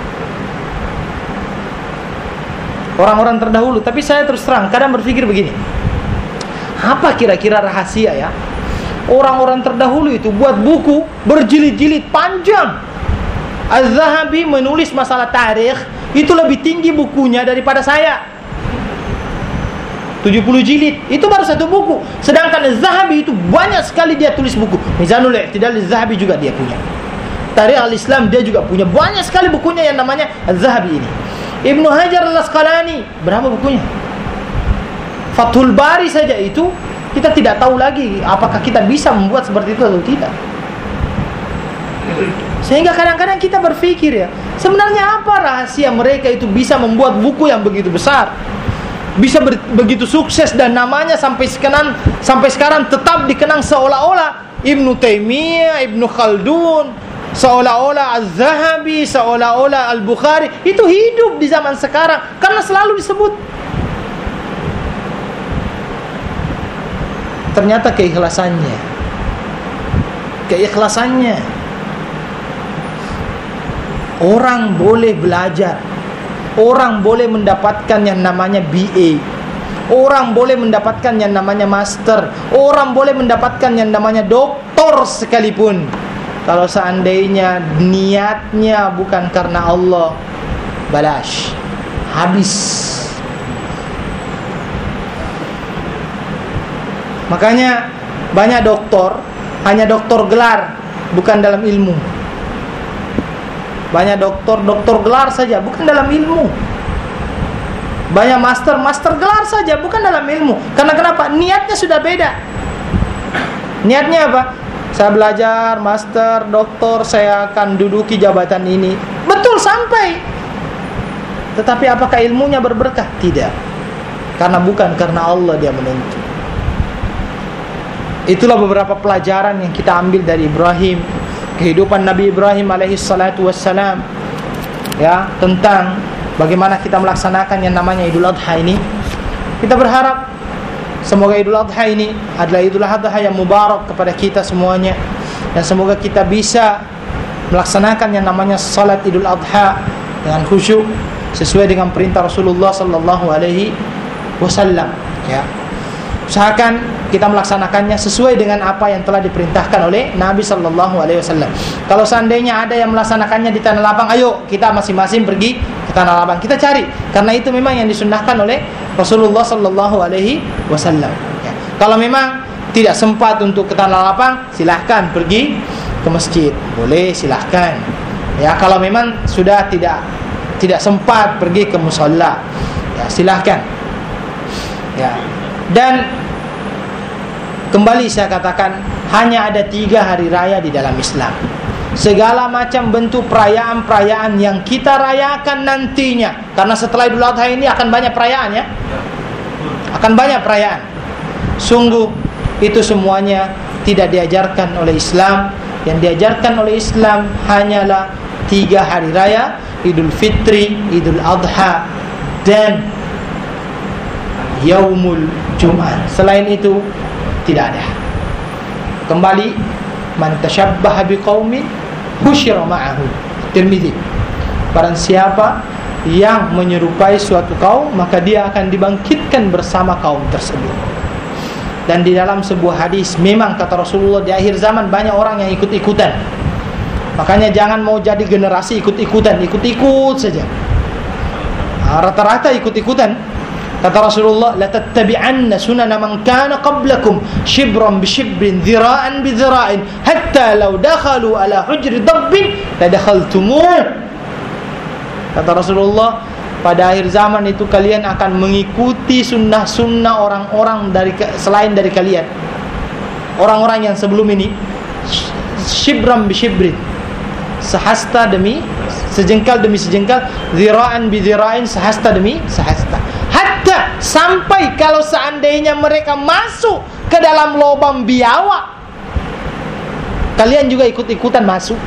orang-orang terdahulu. Tapi saya terus terang kadang berpikir begini, apa kira-kira rahasia ya orang-orang terdahulu itu buat buku berjilid-jilid panjang. Az-Zahabi menulis masalah tarikh itu lebih tinggi bukunya daripada saya, tujuh puluh jilid, itu baru satu buku. Sedangkan Az-Zahabi itu banyak sekali dia tulis buku. Mizanul I'tidal Az-Zahabi juga dia punya. Tarikh Al-Islam dia juga punya. Banyak sekali bukunya yang namanya Az-Zahabi ini. Ibnu Hajar Al-Asqalani, berapa bukunya? Fathul Bari saja itu kita tidak tahu lagi apakah kita bisa membuat seperti itu atau tidak. Sehingga kadang-kadang kita berpikir ya, sebenarnya apa rahasia mereka itu bisa membuat buku yang begitu besar, bisa ber, begitu sukses, dan namanya sampai sekarang sampai sekarang tetap dikenang seolah-olah Ibnu Taimiyah, Ibnu Khaldun, seolah-olah Az-Zahabi, seolah-olah Al-Bukhari itu hidup di zaman sekarang karena selalu disebut. Ternyata keikhlasannya, keikhlasannya. Orang boleh belajar, orang boleh mendapatkan yang namanya B A, orang boleh mendapatkan yang namanya master, orang boleh mendapatkan yang namanya doktor sekalipun, kalau seandainya niatnya bukan karena Allah, balash, habis. Makanya banyak doktor hanya doktor gelar, bukan dalam ilmu. Banyak doktor, doktor gelar saja, bukan dalam ilmu. Banyak master, master gelar saja, bukan dalam ilmu. Karena kenapa? Niatnya sudah beda. Niatnya apa? Saya belajar master, doktor, saya akan duduki jabatan ini. Betul, sampai. Tetapi apakah ilmunya berberkah? Tidak. Karena bukan karena Allah dia menuntut. Itulah beberapa pelajaran yang kita ambil dari Ibrahim, kehidupan Nabi Ibrahim alaihi salatu wassalam, ya, tentang bagaimana kita melaksanakan yang namanya Idul Adha ini. Kita berharap semoga Idul Adha ini adalah Idul Adha yang mubarak kepada kita semuanya, dan semoga kita bisa melaksanakan yang namanya salat Idul Adha dengan khusyuk sesuai dengan perintah Rasulullah sallallahu alaihi wasallam, ya. Usahakan kita melaksanakannya sesuai dengan apa yang telah diperintahkan oleh Nabi sallallahu alaihi wasallam. Kalau seandainya ada yang melaksanakannya di tanah lapang, ayo kita masing-masing pergi ke tanah lapang, kita cari, karena itu memang yang disunnahkan oleh Rasulullah sallallahu alaihi wasallam, ya. Kalau memang tidak sempat untuk ke tanah lapang, silahkan pergi ke masjid, boleh, silahkan, ya. Kalau memang sudah tidak tidak sempat pergi ke musalla, ya, silahkan, ya. Dan kembali saya katakan, hanya ada tiga hari raya di dalam Islam. Segala macam bentuk perayaan-perayaan yang kita rayakan nantinya, karena setelah Idul Adha ini akan banyak perayaan, ya, akan banyak perayaan. Sungguh itu semuanya tidak diajarkan oleh Islam. Yang diajarkan oleh Islam hanyalah tiga hari raya, Idul Fitri, Idul Adha, dan Yaumul Jum'ah. Selain itu tidak ada. Kembali, man tashabbaha biqaumin husyira ma'ahu. Tirmidzi. Barang siapa yang menyerupai suatu kaum, maka dia akan dibangkitkan bersama kaum tersebut. Dan di dalam sebuah hadis, memang kata Rasulullah di akhir zaman banyak orang yang ikut-ikutan. Makanya jangan mau jadi generasi ikut-ikutan, ikut-ikut saja. Nah, rata-rata ikut-ikutan. Kata Rasulullah, la tattabi'anna sunana man kana qablakum shibran bi shibrin, dhira'an bi dhira'in, hatta law dakhalu ala hujri dabbin la dakhaltumuh. Kata Rasulullah, pada akhir zaman itu kalian akan mengikuti sunnah-sunnah orang-orang dari selain dari kalian. Orang-orang yang sebelum ini, shibran bi shibrin, sehasta demi sejengkal demi sejengkal, dhira'an bi dhira'in, sehasta demi sehasta. Hatta sampai kalau seandainya mereka masuk ke dalam lubang biawak, kalian juga ikut-ikutan masuk.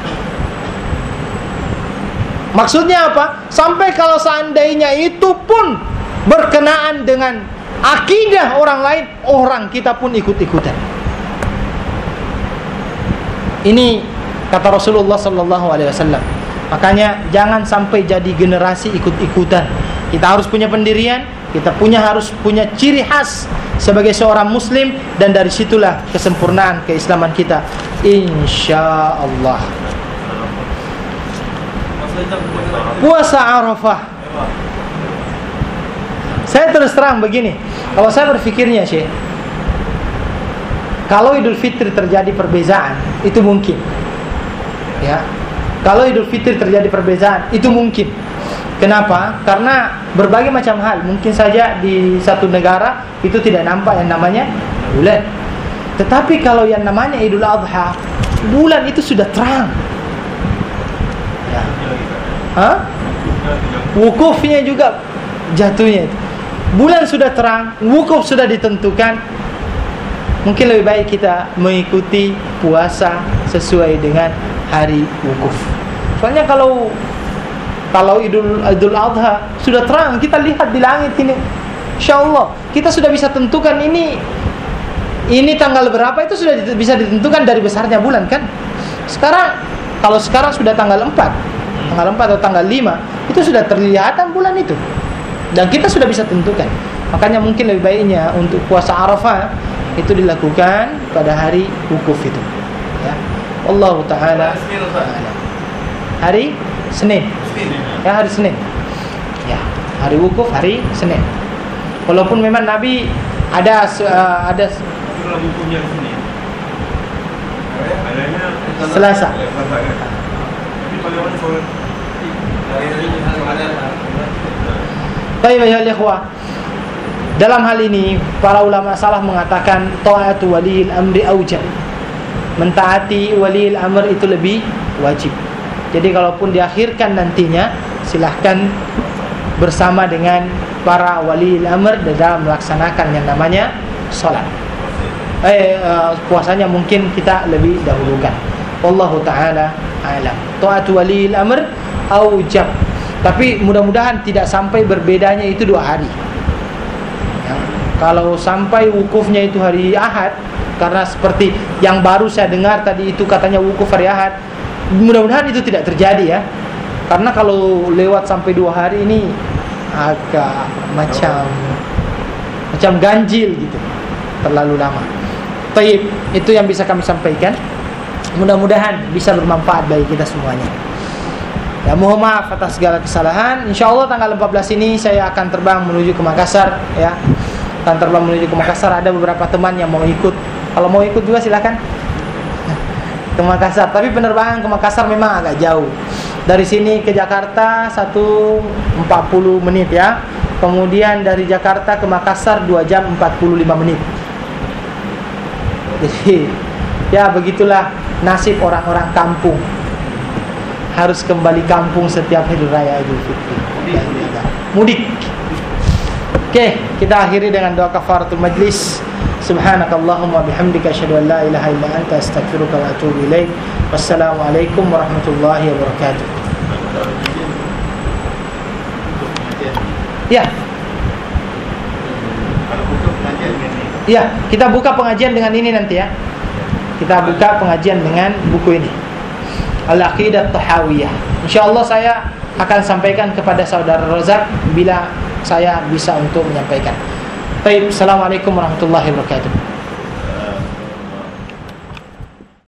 Maksudnya apa? Sampai kalau seandainya itu pun berkenaan dengan akidah orang lain, orang kita pun ikut-ikutan. Ini kata Rasulullah sallallahu alaihi wasallam. Makanya jangan sampai jadi generasi ikut-ikutan. Kita harus punya pendirian, kita punya harus punya ciri khas sebagai seorang muslim, dan dari situlah kesempurnaan keislaman kita, insyaallah. Puasa Arafah. Saya terus terang begini, kalau saya berpikirnya Syekh, kalau Idul Fitri terjadi perbezaan, itu mungkin. Ya. Kalau Idul Fitri terjadi perbezaan, itu mungkin. Kenapa? Karena berbagai macam hal. Mungkin saja di satu negara itu tidak nampak yang namanya bulan. Tetapi kalau yang namanya Idul Adha, bulan itu sudah terang. Ya. Hah? Wukufnya juga jatuhnya itu. Bulan sudah terang, wukuf sudah ditentukan. Mungkin lebih baik kita mengikuti puasa sesuai dengan hari wukuf. Soalnya kalau Kalau Idul Idul Adha sudah terang, kita lihat di langit ini, insyaallah kita sudah bisa tentukan ini ini tanggal berapa, itu sudah bisa ditentukan dari besarnya bulan kan. Sekarang kalau sekarang sudah tanggal empat, tanggal empat atau tanggal lima, itu sudah terlihatan bulan itu, dan kita sudah bisa tentukan. Makanya mungkin lebih baiknya untuk puasa Arafah itu dilakukan pada hari wukuf itu. Ya, Allah Taala. Hari Senin. Ya, hari Senin. Ya, hari wukuf hari Senin. Walaupun memang Nabi ada uh, ada wukufnya di sini. Selasa. Baik, ya ikhwah. Dalam hal ini para ulama salaf mengatakan ta'atu waliyil amri aujab. Mentaati waliyil amr itu lebih wajib. Jadi kalaupun diakhirkan nantinya, silahkan bersama dengan para wali amr dalam melaksanakan yang namanya sholat. Eh, uh, puasanya mungkin kita lebih dahulukan. Wallahu ta'ala a'lam. Ta'atu wali amr aujab. Tapi mudah-mudahan tidak sampai berbedanya itu dua hari. Ya, kalau sampai wukufnya itu hari Ahad, karena seperti yang baru saya dengar tadi itu katanya wukuf hari Ahad, mudah-mudahan itu tidak terjadi ya. Karena kalau lewat sampai dua hari ini agak macam macam ganjil gitu, terlalu lama. Taib, itu yang bisa kami sampaikan. Mudah-mudahan bisa bermanfaat bagi kita semuanya. Ya, mohon maaf atas segala kesalahan. Insyaallah tanggal empat belas ini saya akan terbang menuju ke Makassar ya. Akan terbang menuju ke Makassar, ada beberapa teman yang mau ikut. Kalau mau ikut juga silakan ke Makassar, tapi penerbangan ke Makassar memang agak jauh. Dari sini ke Jakarta satu empat puluh menit ya. Kemudian dari Jakarta ke Makassar dua jam empat puluh lima menit. Jadi ya begitulah nasib orang-orang kampung. Harus kembali kampung setiap hari raya Idul Fitri. Mudik. Oke, kita akhiri dengan doa kafaratul majlis. Subhanakallahumma bihamdika asyhadu an la ilaha illa anta astaghfiruka wa atubu ilaik. Wassalamualaikum warahmatullahi wabarakatuh. Ya. Ya, kita buka pengajian dengan ini nanti ya. Kita buka pengajian dengan buku ini, Al-Aqidah Tahawiyah. Insyaallah saya akan sampaikan kepada saudara Razak bila saya bisa untuk menyampaikan. Baik, assalamualaikum warahmatullahi wabarakatuh.